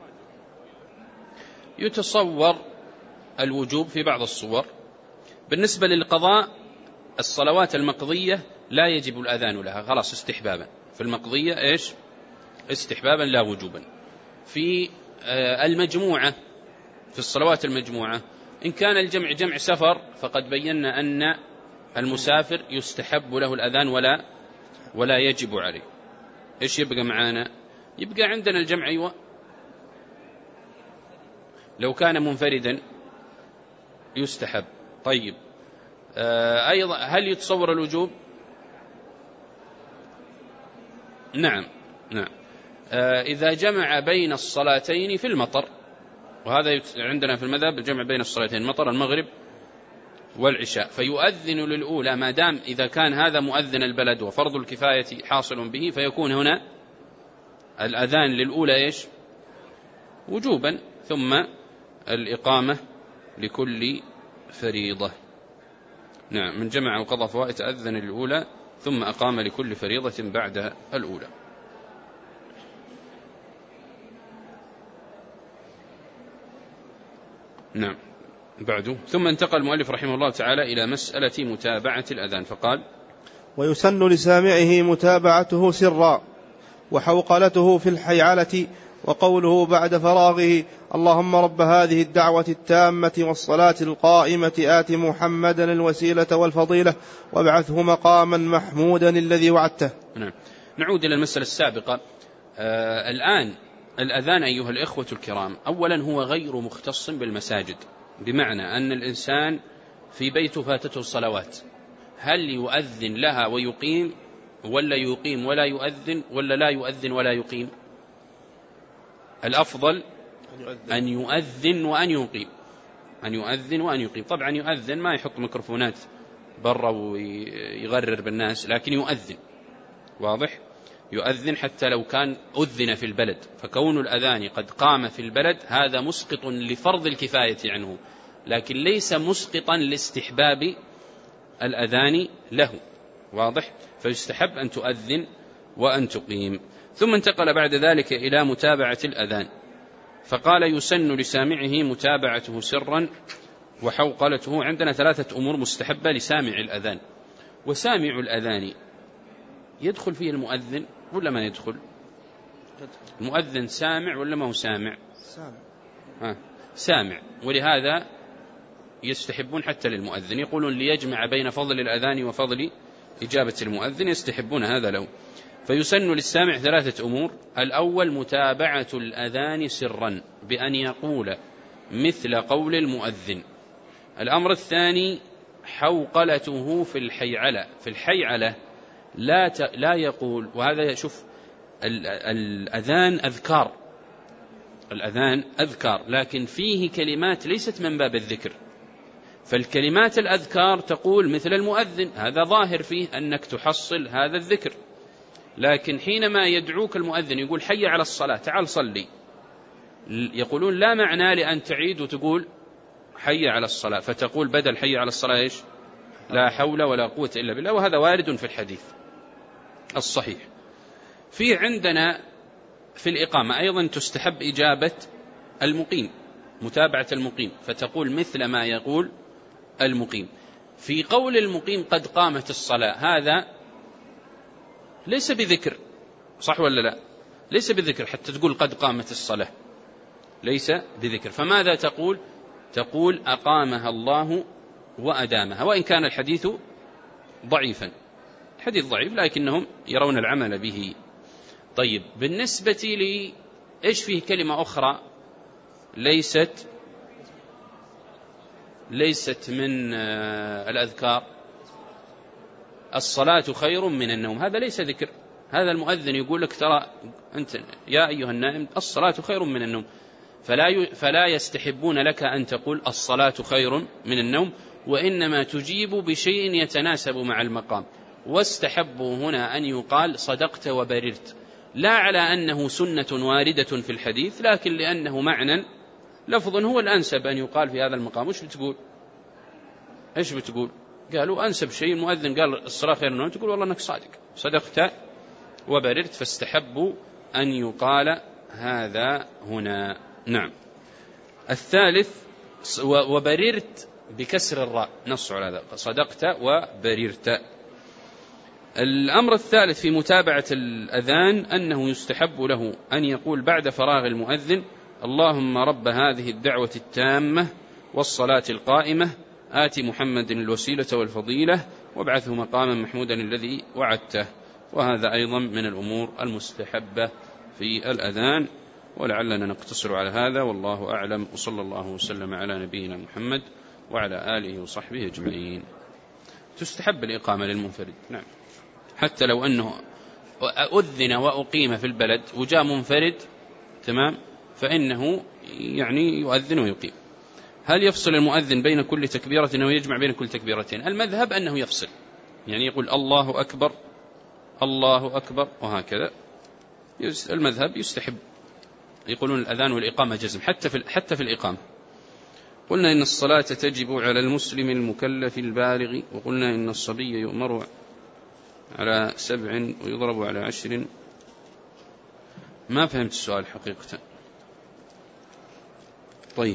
A: يتصور الوجوب في بعض الصور. بالنسبة للقضاء الصلوات المقضية لا يجب الأذان لها، خلاص استحبابا. في المقضية إيش؟ استحبابا لا وجوبا. في المجموعة، في الصلوات المجموعة إن كان الجمع جمع سفر فقد بينا أن المسافر يستحب له الأذان ولا ولا يجب عليه. إيش يبقى معانا؟ يبقى عندنا الجمع. أيوة، لو كان منفردا يستحب. طيب آه أيضا هل يتصور الوجوب؟ نعم نعم. آه إذا جمع بين الصلاتين في المطر، وهذا عندنا في المذهب الجمع بين الصلاتين المطر المغرب والعشاء، فيؤذن للأولى ما دام إذا كان هذا مؤذن البلد وفرض الكفاية حاصل به، فيكون هنا الأذان للأولى إيش؟ وجوبا، ثم الإقامة لكل فريضة. نعم، من جمع وقضى فوائت أذن للأولى ثم أقام لكل فريضة بعد الأولى. نعم. بعده ثم انتقل المؤلف رحمه الله تعالى إلى مسألة متابعة الأذان فقال:
B: ويسن لسامعه متابعته سرا وحوقلته في الحيعلة، وقوله بعد فراغه: اللهم رب هذه الدعوة التامة والصلاة القائمة آت محمدا الوسيلة والفضيلة وابعثه مقاما محمودا الذي وعدته.
A: نعم. نعود إلى المسألة السابقة. آه الآن الأذان أيها الإخوة الكرام أولا هو غير مختص بالمساجد، بمعنى أن الإنسان في بيته فاتته الصلوات، هل يؤذن لها ويقيم ولا يقيم ولا يؤذن ولا لا يؤذن ولا يقيم؟ الأفضل أن يؤذن وأن يقيم، أن يؤذن وأن يقيم. طبعا يؤذن ما يحط ميكروفونات برا ويغرر بالناس، لكن يؤذن، واضح؟ يؤذن حتى لو كان أذن في البلد، فكون الأذان قد قام في البلد هذا مسقط لفرض الكفاية عنه، لكن ليس مسقطا لاستحباب الأذان له، واضح؟ فيستحب أن تؤذن وأن تقيم. ثم انتقل بعد ذلك إلى متابعة الأذان فقال: يسن لسامعه متابعته سرا وحوقلته. عندنا ثلاثة أمور مستحبة لسامع الأذان. وسامع الأذان يدخل فيه المؤذن ولا ما يدخل؟ المؤذن سامع ولا ما هو سامع؟
B: سامع.
A: آه. سامع. ولهذا يستحبون حتى للمؤذن، يقولون ليجمع بين فضل الأذان وفضل إجابة المؤذن، يستحبون هذا له. فيسن للسامع ثلاثة أمور: الأول متابعة الأذان سرا بأن يقول مثل قول المؤذن. الأمر الثاني حوقلته في الحيعلة. في الحيعلة لا ت... لا يقول، وهذا شوف ال... الأذان أذكار، الأذان أذكار لكن فيه كلمات ليست من باب الذكر، فالكلمات الأذكار تقول مثل المؤذن، هذا ظاهر فيه أنك تحصل هذا الذكر. لكن حينما يدعوك المؤذن يقول حي على الصلاة تعال صلي، يقولون لا معنى لأن تعيد وتقول حي على الصلاة، فتقول بدل حي على الصلاة إيش؟ لا حول ولا قوة إلا بالله، وهذا وارد في الحديث الصحيح. في عندنا في الإقامة أيضا تستحب إجابة المقيم، متابعة المقيم، فتقول مثل ما يقول المقيم. في قول المقيم قد قامت الصلاة هذا ليس بذكر، صح ولا لا؟ ليس بذكر حتى تقول قد قامت الصلاة، ليس بذكر. فماذا تقول؟ تقول أقامها الله وأدامها، وإن كان الحديث ضعيفا، حديث ضعيف لكنهم يرون العمل به. طيب بالنسبة لي إيش فيه كلمة أخرى ليست ليست من الأذكار؟ الصلاة خير من النوم، هذا ليس ذكر. هذا المؤذن يقول لك ترى أنت يا أيها النائم الصلاة خير من النوم، فلا فلا يستحبون لك أن تقول الصلاة خير من النوم، وإنما تجيب بشيء يتناسب مع المقام. واستحبوا هنا أن يقال صدقت وبررت، لا على أنه سنة واردة في الحديث، لكن لأنه معنى لفظ هو الأنسب أن يقال في هذا المقام. وش بتقول؟ إيش بتقول؟ قالوا أنسب شيء المؤذن قال الصلاة خير من النوم، تقول والله أنك صادق، صدقت وبررت، فاستحبوا أن يقال هذا هنا. نعم. الثالث وبررت بكسر الراء، نص على هذا، صدقت وبررت. الأمر الثالث في متابعة الأذان أنه يستحب له أن يقول بعد فراغ المؤذن اللهم رب هذه الدعوة التامة والصلاة القائمة آت محمد الوسيلة والفضيلة وابعثه مقاما محمودا الذي وعدته. وهذا أيضا من الأمور المستحبة في الأذان، ولعلنا نقتصر على هذا والله أعلم، وصلى الله وسلم على نبينا محمد وعلى آله وصحبه أجمعين. تستحب الإقامة للمنفرد، نعم، حتى لو أنه أذن وأقيم في البلد وجاء منفرد تمام، فإنه يعني يؤذن ويقيم. هل يفصل المؤذن بين كل تكبيرة أو يجمع بين كل تكبيرتين؟ المذهب أنه يفصل، يعني يقول الله أكبر الله أكبر وهكذا. المذهب يستحب، يقولون الأذان والإقامة جزم حتى في حتى في الإقامة. قلنا إن الصلاة تجب على المسلم المكلف البالغ، وقلنا إن الصبي يؤمر على سبع ويضرب على عشر. ما فهمت السؤال حقيقة. طيب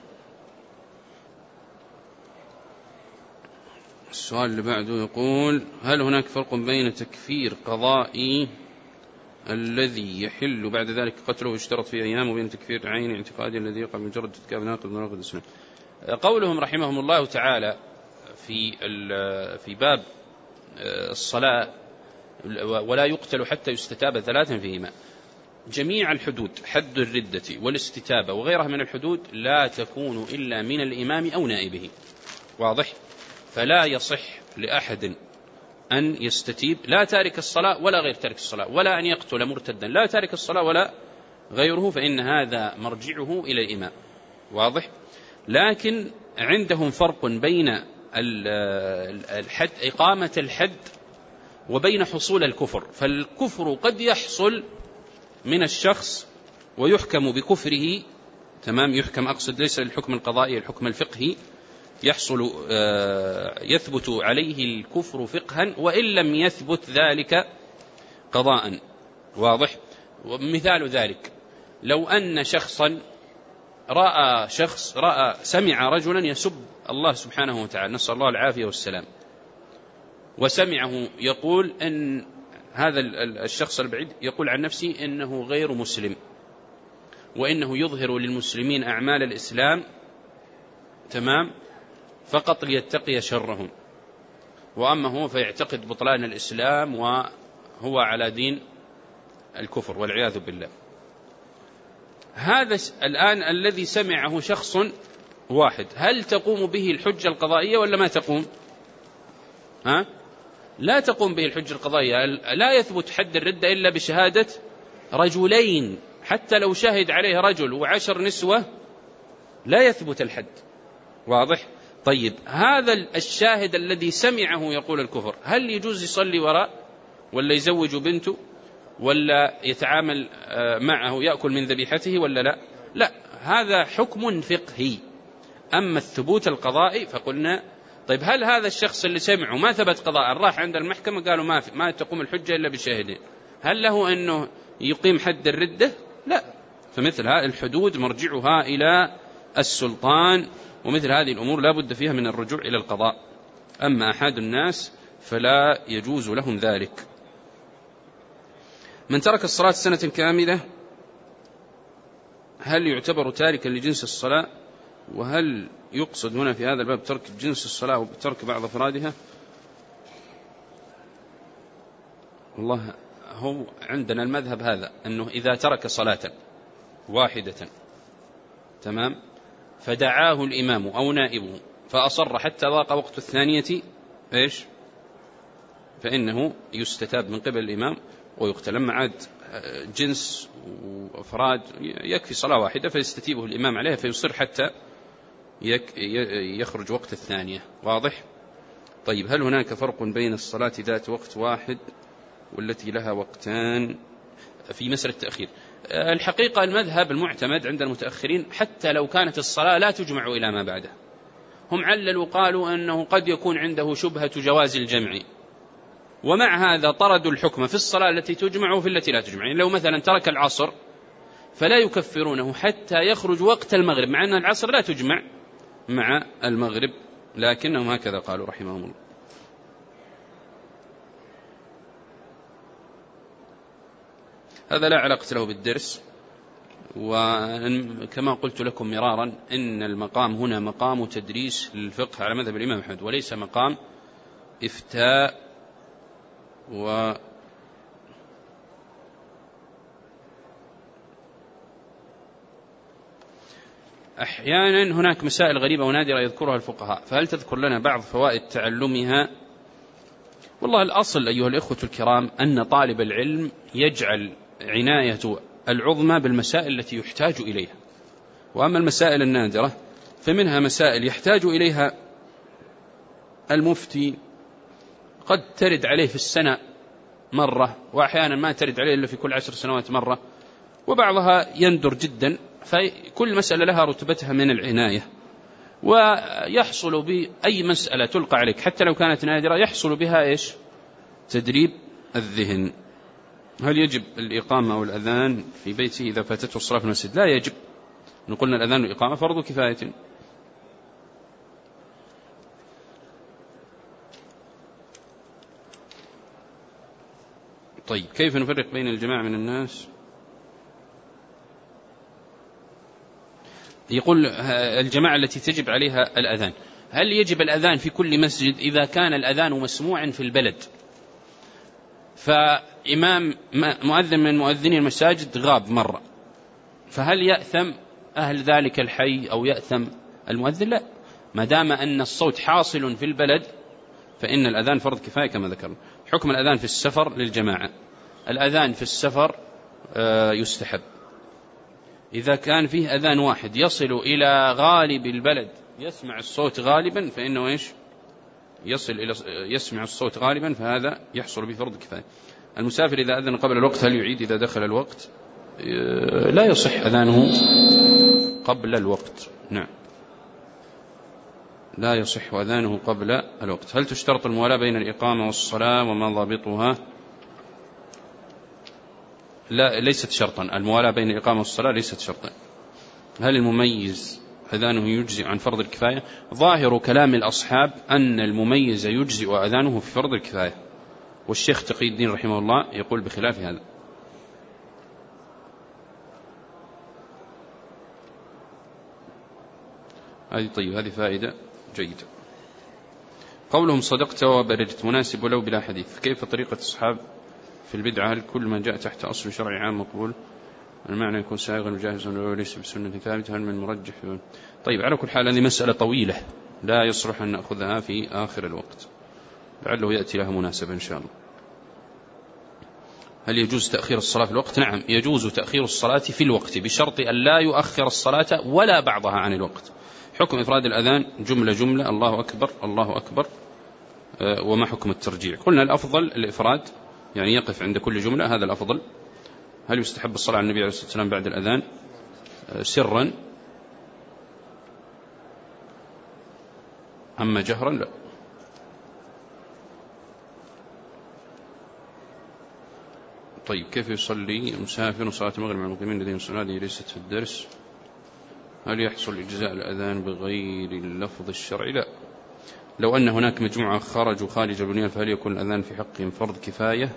A: السؤال اللي بعده يقول هل هناك فرق بين تكفير قضائي الذي يحل بعد ذلك قتله ويشترط في أيام، وبين تكفير عين اعتقادي الذي يقع بمجرد ارتكاب ناقض من نواقض الإسلام؟ قولهم رحمهم الله تعالى في في باب الصلاة ولا يقتل حتى يستتاب ثلاثا فيهما، جميع الحدود حد الردة والاستتابة وغيرها من الحدود لا تكون إلا من الإمام أو نائبه، واضح؟ فلا يصح لأحد أن يستتيب، لا تارك الصلاة ولا غير تارك الصلاة، ولا أن يقتل مرتدا، لا تارك الصلاة ولا غيره، فإن هذا مرجعه إلى الإمام، واضح؟ لكن عندهم فرق بين الحد إقامة الحد وبين حصول الكفر. فالكفر قد يحصل من الشخص ويحكم بكفره، تمام، يحكم، أقصد ليس الحكم القضائي، الحكم الفقهي، يحصل يثبت عليه الكفر فقها وإن لم يثبت ذلك قضاء، واضح؟ ومثال ذلك لو أن شخصا رأى شخص رأى سمع رجلا يسب الله سبحانه وتعالى، نسأل الله العافية والسلام، وسمعه يقول أن هذا الشخص البعيد يقول عن نفسه إنه غير مسلم، وإنه يظهر للمسلمين أعمال الإسلام، تمام، فقط ليتقي شرهم، وأما هو فيعتقد بطلان الإسلام وهو على دين الكفر والعياذ بالله. هذا الآن الذي سمعه شخص واحد، هل تقوم به الحجة القضائية ولا ما تقوم؟ ها؟ لا تقوم به الحجة القضائية. لا يثبت حد الردة إلا بشهادة رجلين، حتى لو شهد عليه رجل وعشر نسوة لا يثبت الحد، واضح؟ طيب هذا الشاهد الذي سمعه يقول الكفر، هل يجوز يصلي وراء ولا يزوج بنته ولا يتعامل معه يأكل من ذبيحته ولا لا؟ لا، هذا حكم فقهي. أما الثبوت القضائي فقلنا طيب هل هذا الشخص اللي سمعه ما ثبت قضاء، راح عند المحكمة قالوا ما في ما تقوم الحجة إلا بشاهدين، هل له أنه يقيم حد الردة؟ لا. فمثل هذه الحدود مرجعها إلى السلطان، ومثل هذه الأمور لا بد فيها من الرجوع إلى القضاء. أما أحد الناس فلا يجوز لهم ذلك. من ترك الصلاة سنة كاملة هل يعتبر تاركا لجنس الصلاة؟ وهل يقصد هنا في هذا الباب ترك جنس الصلاة وترك بعض أفرادها؟ والله هو عندنا المذهب هذا، أنه إذا ترك صلاة واحدة تمام فدعاه الإمام أو نائبه فأصر حتى ضاق وقت الثانية إيش؟ فإنه يستتاب من قبل الإمام ويقتل. لما عاد جنس وأفراد يكفي صلاة واحدة فيستتيبه الإمام عليها فيصر حتى يخرج وقت الثانية. واضح؟ طيب، هل هناك فرق بين الصلاة ذات وقت واحد والتي لها وقتان في مسألة التأخير؟ الحقيقة المذهب المعتمد عند المتأخرين حتى لو كانت الصلاة لا تجمع إلى ما بعده، هم عللوا قالوا أنه قد يكون عنده شبهة جواز الجمع، ومع هذا طردوا الحكم في الصلاة التي تجمع وفي التي لا تجمع. يعني لو مثلا ترك العصر فلا يكفرونه حتى يخرج وقت المغرب، مع أن العصر لا تجمع مع المغرب، لكنهم هكذا قالوا رحمهم الله. هذا لا علاقة له بالدرس، وكما قلت لكم مرارا إن المقام هنا مقام تدريس للفقه على مذهب الإمام أحمد وليس مقام إفتاء. و أحيانا هناك مسائل غريبة ونادرة يذكرها الفقهاء، فهل تذكر لنا بعض فوائد تعلمها؟ والله الأصل أيها الإخوة الكرام أن طالب العلم يجعل عناية العظمى بالمسائل التي يحتاج إليها، وأما المسائل النادرة فمنها مسائل يحتاج إليها المفتي قد ترد عليه في السنة مرة، وأحيانا ما ترد عليه إلا في كل عشر سنوات مرة، وبعضها يندر جدا، فكل مسألة لها رتبتها من العناية. ويحصل بأي مسألة تلقى عليك حتى لو كانت نادرة يحصل بها إيش؟ تدريب الذهن. هل يجب الإقامة أو الأذان في بيته إذا فاتته الصلاة في المسجد؟ لا يجب. نقولنا الأذان والإقامة فرض كفاية. طيب، كيف نفرق بين الجماعة من الناس؟ يقول الجماعة التي تجب عليها الأذان، هل يجب الأذان في كل مسجد؟ إذا كان الأذان مسموعا في البلد، فإمام مؤذن من مؤذني المساجد غاب مرة، فهل يأثم أهل ذلك الحي أو يأثم المؤذن؟ لا، ما دام أن الصوت حاصل في البلد فإن الأذان فرض كفاية كما ذكرنا. حكم الأذان في السفر للجماعة، الأذان في السفر يستحب إذا كان فيه أذان واحد يصل إلى غالب البلد يسمع الصوت غالبا فإنه إيش؟ يصل إلى يسمع الصوت غالبا، فهذا يحصل بفرض كفاية. المسافر إذا أذن قبل الوقت هل يعيد إذا دخل الوقت؟ لا يصح أذانه قبل الوقت، نعم، لا يصح أذانه قبل الوقت. هل تشترط الموالاة بين الإقامة والصلاة وما ضابطها؟ لا، ليست شرطا. الموالاة بين الإقامة والصلاة ليست شرطا. هل المميز أذانه يجزئ عن فرض الكفاية؟ ظاهر كلام الأصحاب أن المميز يجزئ أذانه في فرض الكفاية، والشيخ تقي الدين رحمه الله يقول بخلاف هذا. هذه طيب، هذه فائدة جيدة. قولهم صدقت وبررت مناسب ولو بلا حديث، كيف طريقة أصحاب في البدعة؟ هل كل ما جاء تحت أصل شرعي عام مقبول؟ المعنى يكون سائغا وجاهزا وليس بسنة ثابتة، هل من مرجح؟ طيب، على كل حال هذه مسألة طويلة لا يصلح أن نأخذها في آخر الوقت، لعله يأتي لها مناسبة إن شاء الله. هل يجوز تأخير الصلاة في الوقت؟ نعم، يجوز تأخير الصلاة في الوقت بشرط أن لا يؤخر الصلاة ولا بعضها عن الوقت. حكم إفراد الأذان جملة جملة، الله أكبر الله أكبر، وما حكم الترجيع؟ قلنا الأفضل الإفراد، يعني يقف عند كل جملة، هذا الأفضل. هل يستحب الصلاة على النبي عليه الصلاة والسلام بعد الأذان سرا؟ أما جهرا لا. طيب، كيف يصلي مسافر صلاة المغرب مع المقيمين الذين يصلون؟ هذه ليست في الدرس. هل يحصل إجزاء الأذان بغير اللفظ الشرعي؟ لا. لو أن هناك مجموعة خرجوا خارج البنيان فهل يكون الأذان في حقهم فرض كفاية؟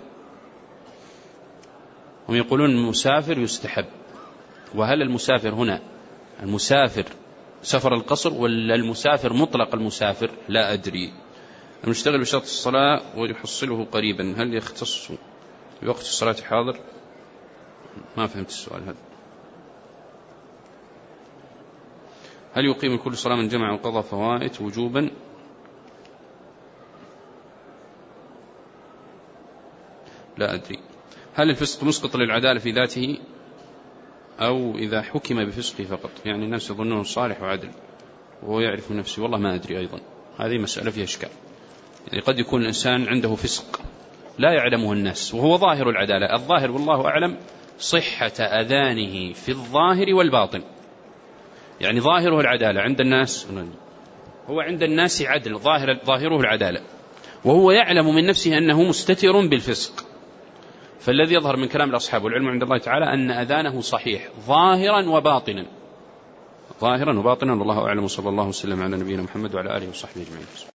A: هم يقولون المسافر يستحب. وهل المسافر هنا المسافر سفر القصر ولا المسافر مطلق المسافر؟ لا أدري. المشتغل بشرط الصلاة ويحصله قريبا هل يختص في وقت الصلاة حاضر. ما فهمت السؤال هذا. هل يقيم كل صلاة من جمع وقضى فوائت وجوبا؟ لا أدري. هل الفسق مسقط للعدالة في ذاته أو إذا حكم بفسقه فقط؟ يعني الناس يظنونه صالح وعدل وهو يعرف نفسه. والله ما أدري أيضا، هذه مسألة فيها إشكال. يعني قد يكون الإنسان عنده فسق لا يعلمه الناس وهو ظاهر العدالة. الظاهر والله أعلم صحة أذانه في الظاهر والباطن، يعني ظاهره العدالة عند الناس، هو عند الناس عدل، ظاهر ظاهره العدالة، وهو يعلم من نفسه أنه مستتر بالفسق. فالذي يظهر من كلام الأصحاب والعلم عند الله تعالى أن أذانه صحيح ظاهرا وباطنا، ظاهرا وباطنا، والله أعلم. صلى الله وسلم على نبينا محمد وعلى آله وصحبه أجمعين.